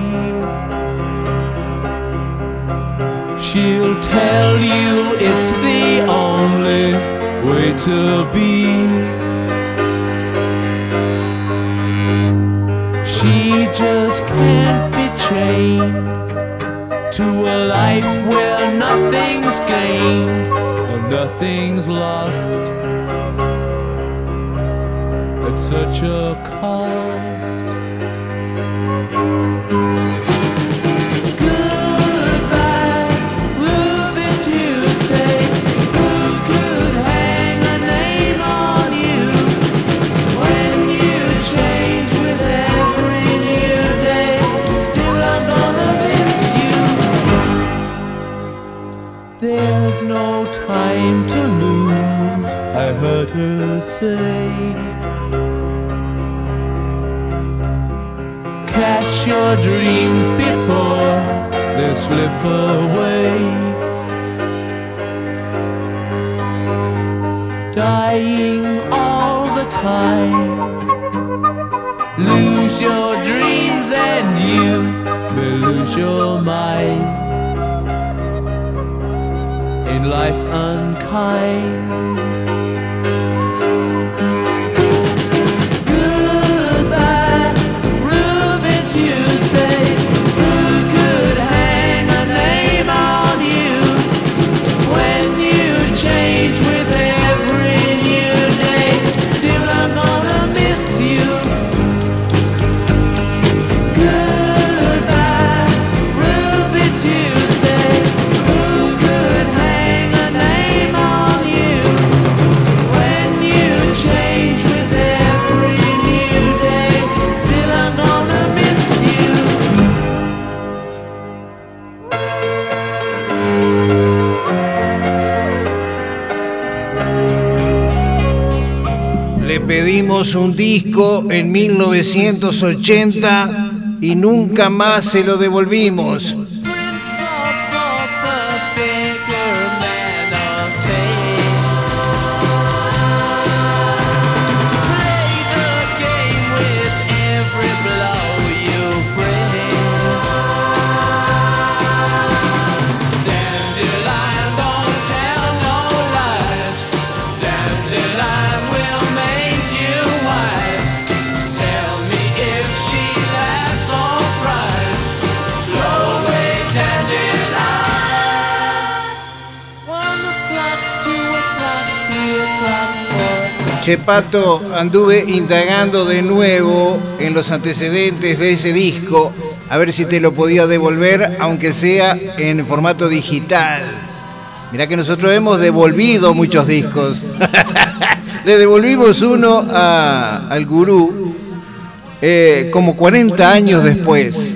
She'll tell you it's the only way to be. She just can't be chained to a life where nothing's gained and nothing's lost at such a cost. There's no time to lose, I heard her say. Catch your dreams before they slip away. Dying all the time. Lose your dreams and you may lose your mind. Ain't life unkind? Goodbye, Ruby Tuesday. Who could hang a name on you when you change with every new day? Still I'm gonna miss you. Goodbye, Ruby Tuesday. Who could hang a name on you when you change with every new day? Still I'm gonna miss you. Le pedimos un disco en 1980 y nunca más se lo devolvimos. Che, Pato, anduve indagando de nuevo en los antecedentes de ese disco, a ver si te lo podía devolver, aunque sea en formato digital. Mirá que nosotros hemos devolvido muchos discos. Le devolvimos uno al Gurú como 40 años después,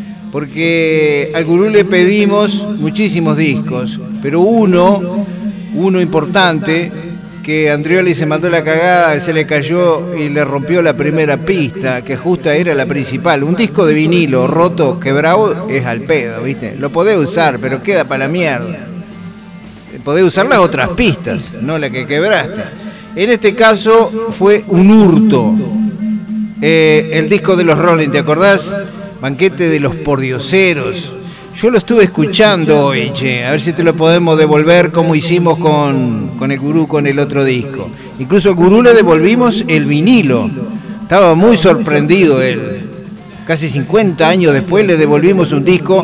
porque al Gurú le pedimos muchísimos discos, pero uno importante, que Andrioli se mandó la cagada, se le cayó y le rompió la primera pista, que justa era la principal. Un disco de vinilo roto, quebrado, es al pedo, ¿viste? Lo podés usar, pero queda para la mierda. Podés usar las otras pistas, no la que quebraste. En este caso fue un hurto. El disco de los Rolling, ¿te acordás? Banquete de los Pordioseros. Yo lo estuve escuchando hoy, che, a ver si te lo podemos devolver como hicimos con el Gurú con el otro disco. Incluso al Gurú le devolvimos el vinilo. Estaba muy sorprendido él. Casi 50 años después le devolvimos un disco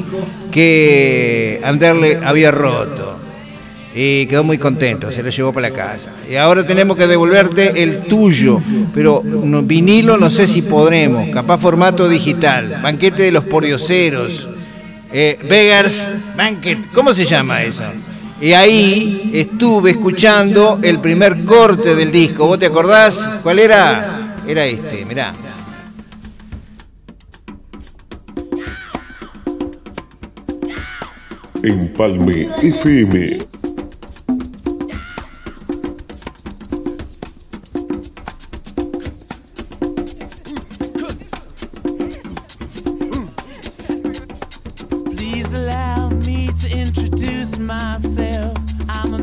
que Anderle había roto. Y quedó muy contento, se lo llevó para la casa. Y ahora tenemos que devolverte el tuyo, pero vinilo no sé si podremos, capaz formato digital. Banquete de los Pordioseros. Beggars Banquet, ¿cómo se llama eso? Y ahí estuve escuchando el primer corte del disco. ¿Vos te acordás? ¿Cuál era? Era este, mirá. Empalme FM.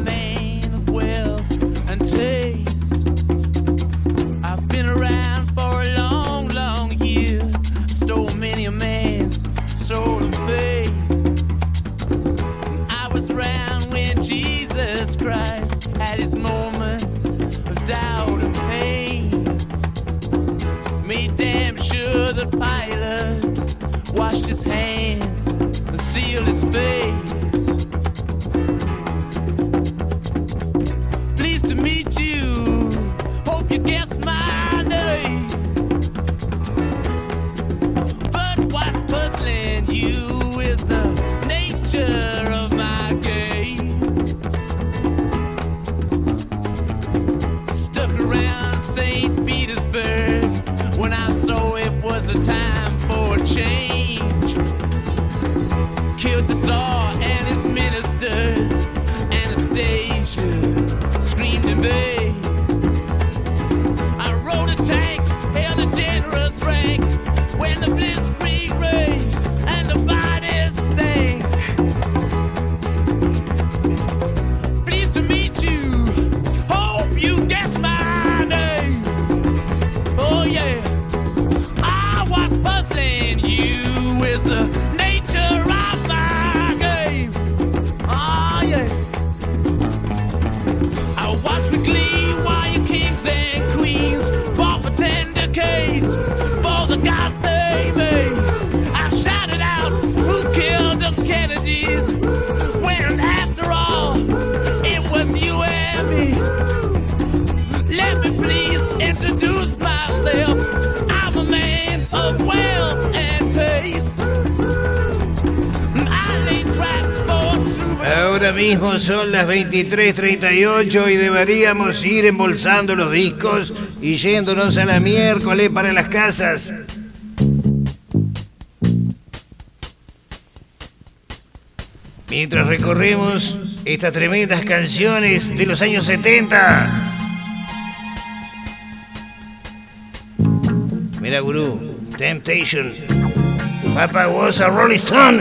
I've been around for washed his hands and sealed his face. Pleased to meet you, hope you guessed my name. But what's puzzling you is the nature of my game. Stuck around St. Petersburg when I saw it was a time for a change. Killed the Tsar and his ministers. Anastasia screamed in vain. I rode a tank, held a generous rank when the blitzkrieg raged and the bodies stank. Pleased to meet you, hope you guess my name. Oh yeah, I was puzzling you with the nature of my game. Oh yeah, I watched with glee while your kings and queens fought for 10 decades for the gods they made. I shouted out, who killed the Kennedys? When after all, it was you and me. Let me please introduce myself. I'm a man of wealth and taste. I lay traps for true. Ahora mismo son las 23:38 y deberíamos ir embolsando los discos y yéndonos a la miércoles para las casas. Mientras recorremos estas tremendas canciones de los años 70. Mira, gurú, Temptation. Papa was a Rolling Stone.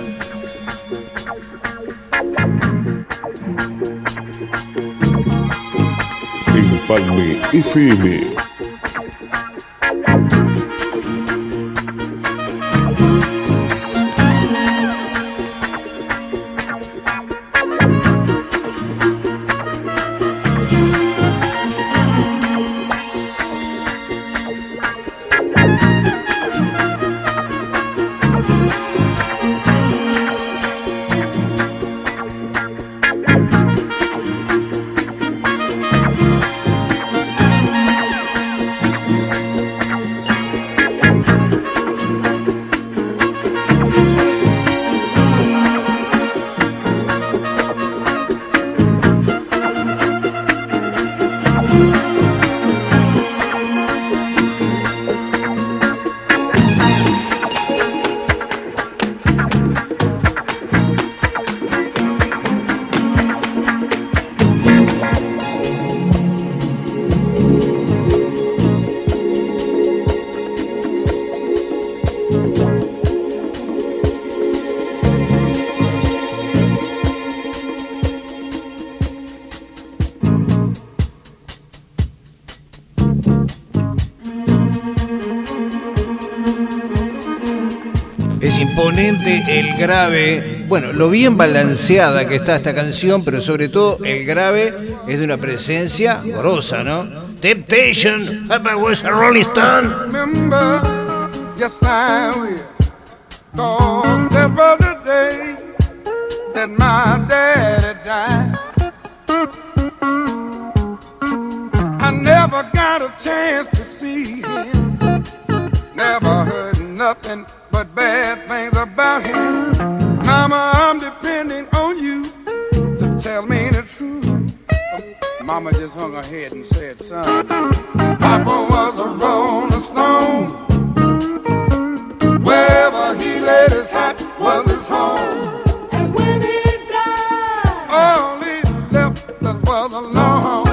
Empalme FM. Es imponente el grave, bueno, lo bien balanceada que está esta canción, pero sobre todo el grave es de una presencia grosa, ¿no? Temptation, Papa was a Rolling Stone. Remember, yes I will, 'cause there was a day that my daddy died. I never got a chance to see him, never heard nothing but bad things about him. Mama, I'm depending on you to tell me the truth. Mama just hung her head and said, son, Papa was a rolling stone. Wherever he laid his hat was his home. And when he died, all he left us was alone.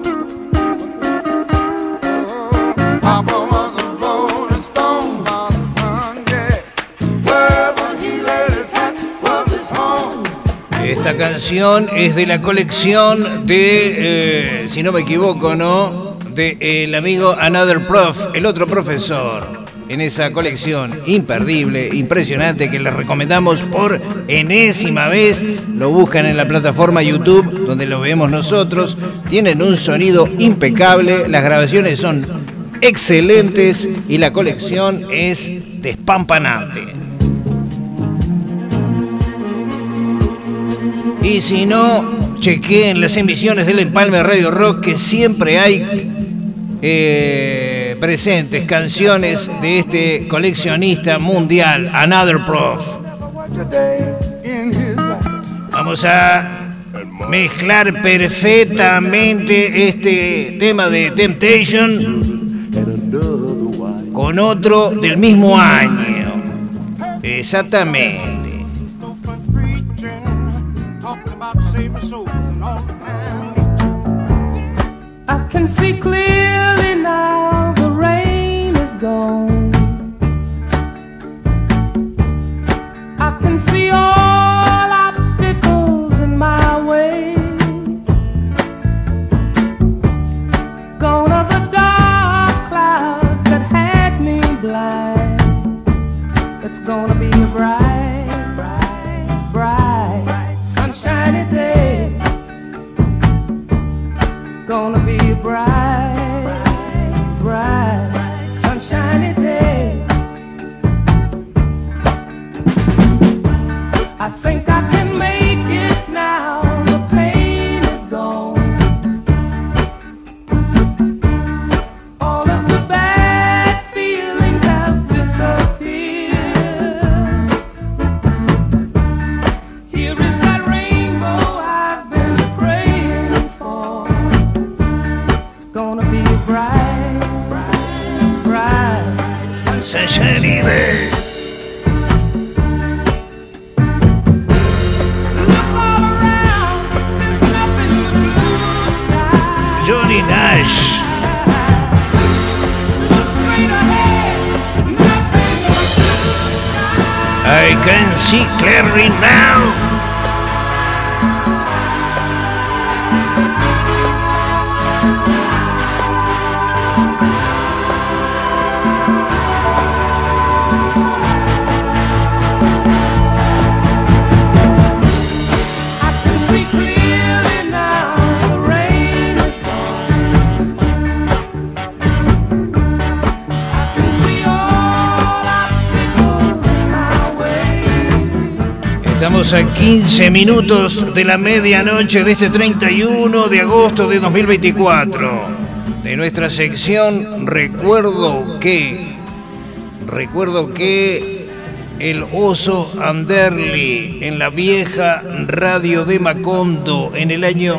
Papa was a rolling stone, my son, yeah. Wherever he laid his hat was his home. Esta canción es de la colección de, si no me equivoco, ¿no? De el amigo Another Prof, el otro profesor. En esa colección imperdible, impresionante, que les recomendamos por enésima vez. Lo buscan en la plataforma YouTube, donde lo vemos nosotros. Tienen un sonido impecable, las grabaciones son excelentes y la colección es despampanante. Y si no, chequeen las emisiones del Empalme Radio Rock, que siempre hay presentes canciones de este coleccionista mundial, Another Prof. Vamos a mezclar perfectamente este tema de Temptation con otro del mismo año. Exactamente. I can see clearly now, the rain is gone. I can see all obstacles in my way. Gone are the dark clouds that had me blind. It's gonna be a bright, bright, bright, sunshiny day. It's gonna be a bright, bright, sunshiny day. I think I can make it now, the pain is gone. All of the bad feelings have disappeared. Here is that rainbow I've been praying for. It's gonna be a bright, bright, bright, sunshiny day. Johnny Nash. I can see clearly now. Estamos a 15 minutos de la medianoche de este 31 de agosto de 2024. De nuestra sección Recuerdo que el oso Anderli en la vieja radio de Macondo en el año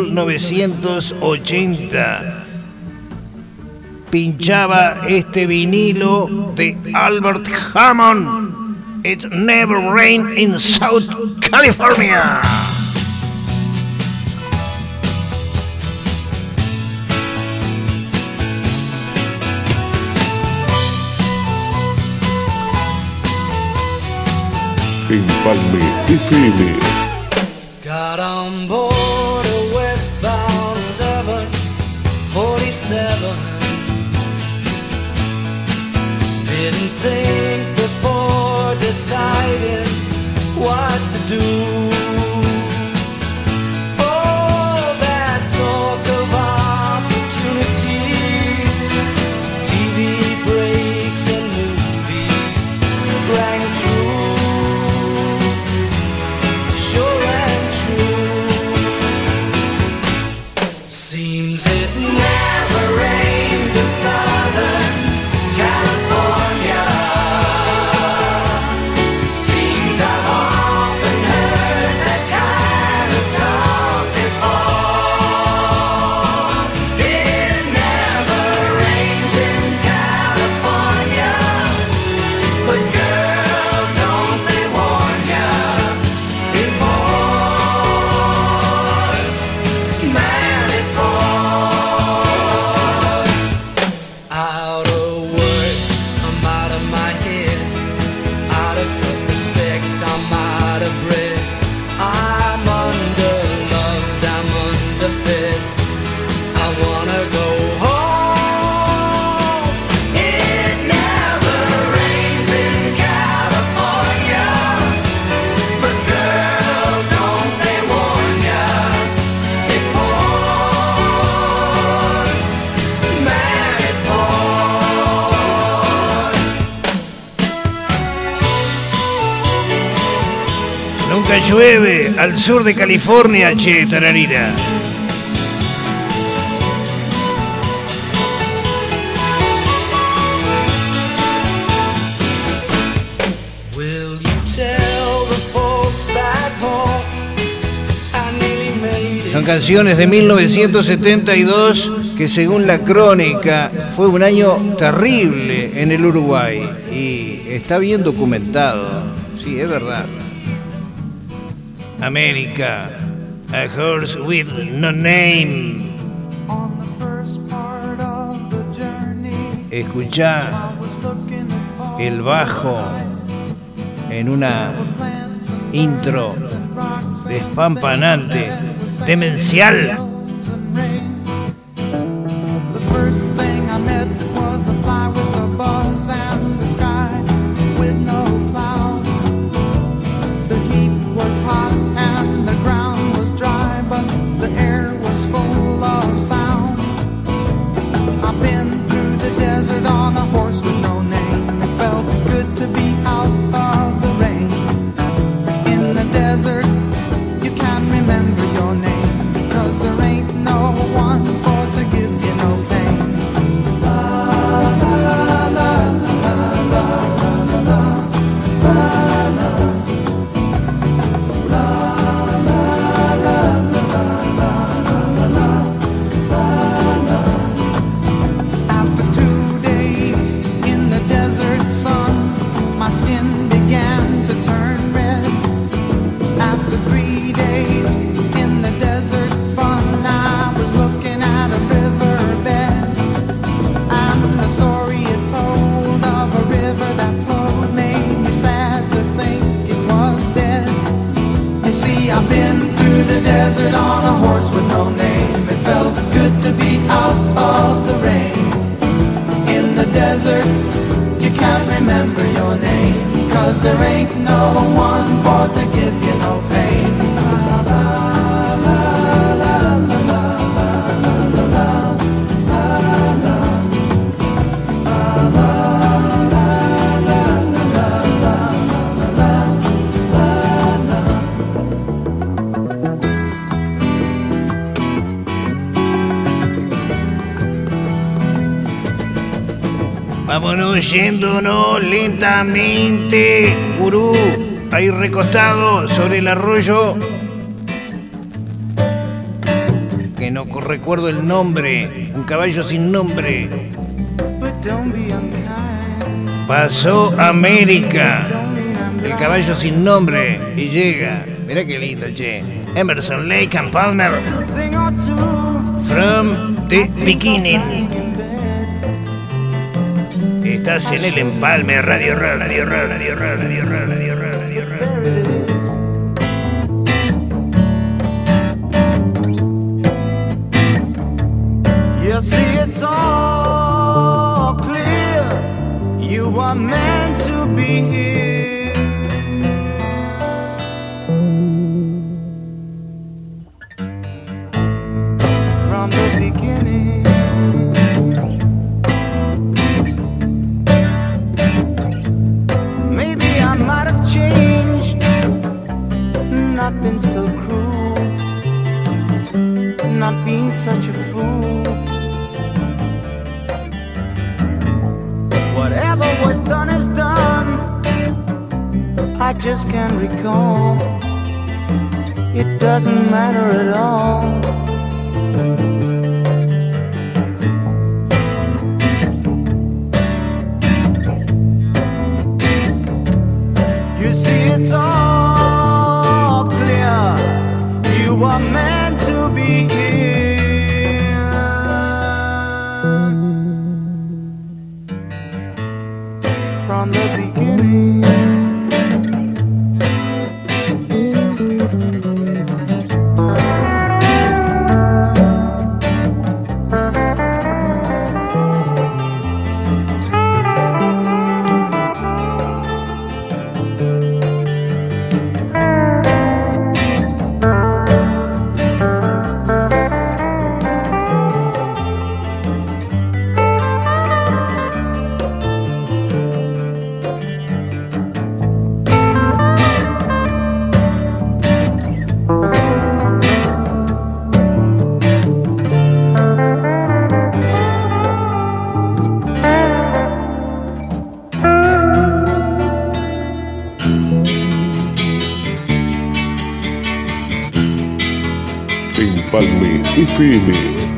1980 pinchaba este vinilo de Albert Hammond. It never rained in South California. Empalme FM. Got on board a westbound 747. Didn't think before deciding what to do. Oh, that talk of opportunities, TV breaks and movies rang true, sure and true. Seems it never rains in Southern California. Seems I've often heard that kind of talk before. It never rains in California, but girl, don't they warn ya, it pours, man, it pours. Out of work, I'm out of my head. Out of self-respect, I'm out of breath. I'm underloved, I'm underfed. I wanna go home. It never rains in California, but girl, don't they warn ya, it pours, man, it pours. nunca llueve al sur de California, che, tararira. Son canciones de 1972 que según la crónica fue un año terrible en el Uruguay y está bien documentado, sí, es verdad. América, a horse with no name. Escuchá el bajo en una intro despampanante, demencial. Vámonos yéndonos lentamente, gurú, ahí recostado sobre el arroyo, que no recuerdo el nombre, un caballo sin nombre. Pasó América, el caballo sin nombre, y llega, mirá qué lindo, che, Emerson, Lake and Palmer, from the beginning. Estás en el empalme, Radio Rock, Radio Rock, Radio Rock, Radio Rock, Radio Rock, Radio Rock. You see, it's all clear. You were meant to be here. From the beginning. Not been so cruel, not being such a fool. Whatever was done is done, I just can't recall. It doesn't matter at all. You see, it's all clear. You are meant to be here. From the beginning. Empalme FM.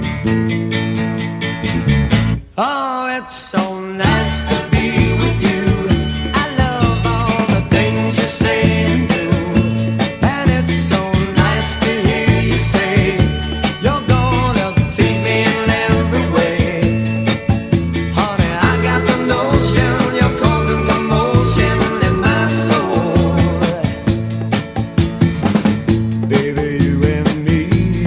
Oh, it's so nice to be with you. I love all the things you say and do. And it's so nice to hear you say you're gonna please me in every way. Honey, I got the notion you're causing commotion in my soul. Baby, you and me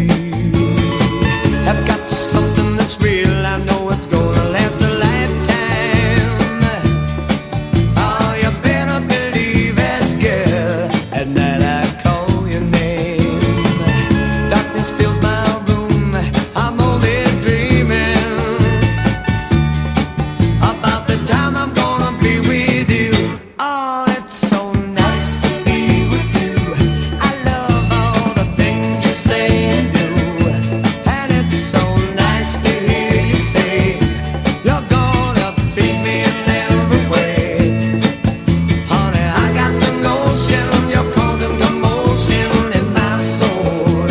have got something that's real. I know it's gonna last a lifetime. Oh, you better believe it, girl. At night I call your name. Darkness fills my room. I'm only dreaming about the time I'm gonna be with you. Oh, it's so nice to be with you. I love all the things you say and do. And it's so nice to hear you say you're gonna please me in every way. Honey, I got the notion you're causing commotion in my soul.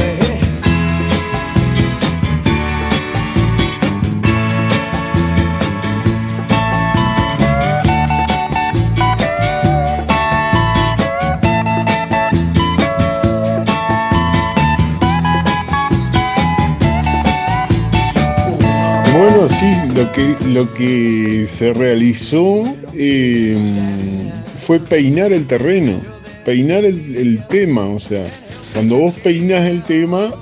Bueno, sí, lo que se realizó fue peinar el terreno, peinar el tema, o sea, cuando vos peinas el tema,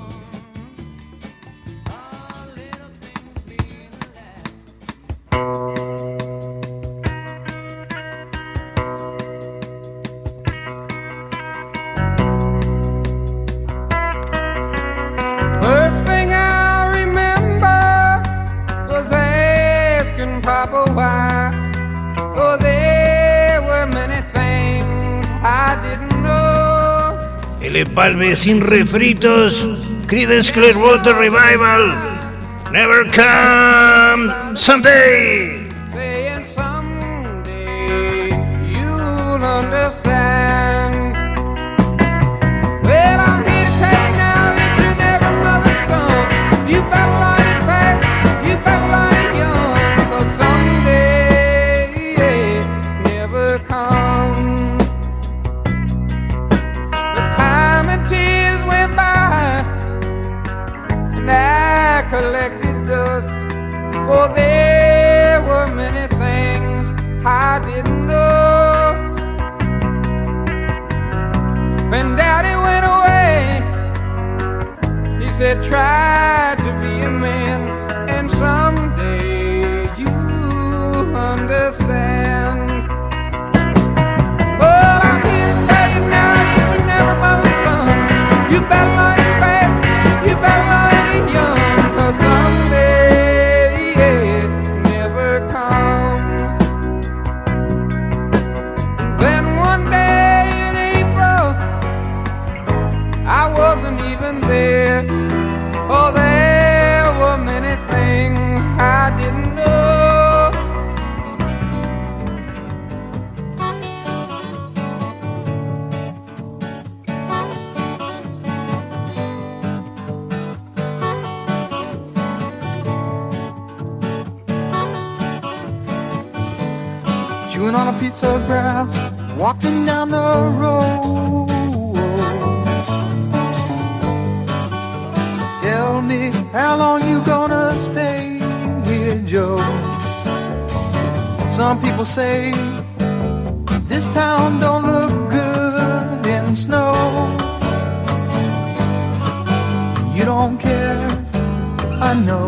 First thing I remember was asking Papa why. Oh, there were many things I didn't know. El empalme sin refritos. Creedence Clearwater Revival. Never come someday. Saying someday you'll understand. Well, I'm here to tell you now that you never mother's son. You better learn it fast, you better learn it young. 'Cause someday never comes. The time and tears went by, and I collected dust. For there were many things I didn't know. When Daddy went away, he said, try to be a man, and someday you understand. Well, I'm here to tell you now, you should never mother's son. You better learn it fast, you better learn it young. 'Cause someday it never comes. Then one day in April, I wasn't even there. Oh, there were many things I didn't know. Chewing on a piece of grass, walking down the road. Tell me, how long you gonna stay here, Joe? Some people say this town don't look good in snow. You don't care, I know.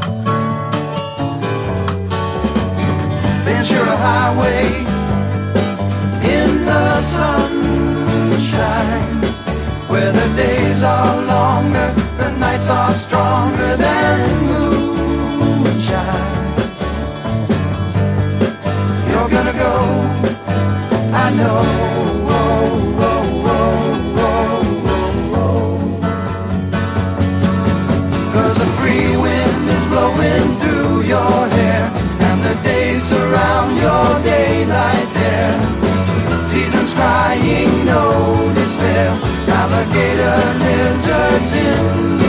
Ventura Highway in the sunshine, where the days are longer, the nights are stronger than moonshine. You're gonna go, I know. Oh, oh, oh, oh, oh, oh. 'Cause the free wind is blowing through your hair, and the days surround your daylight there. Seasons crying, no despair. Alligator lizards in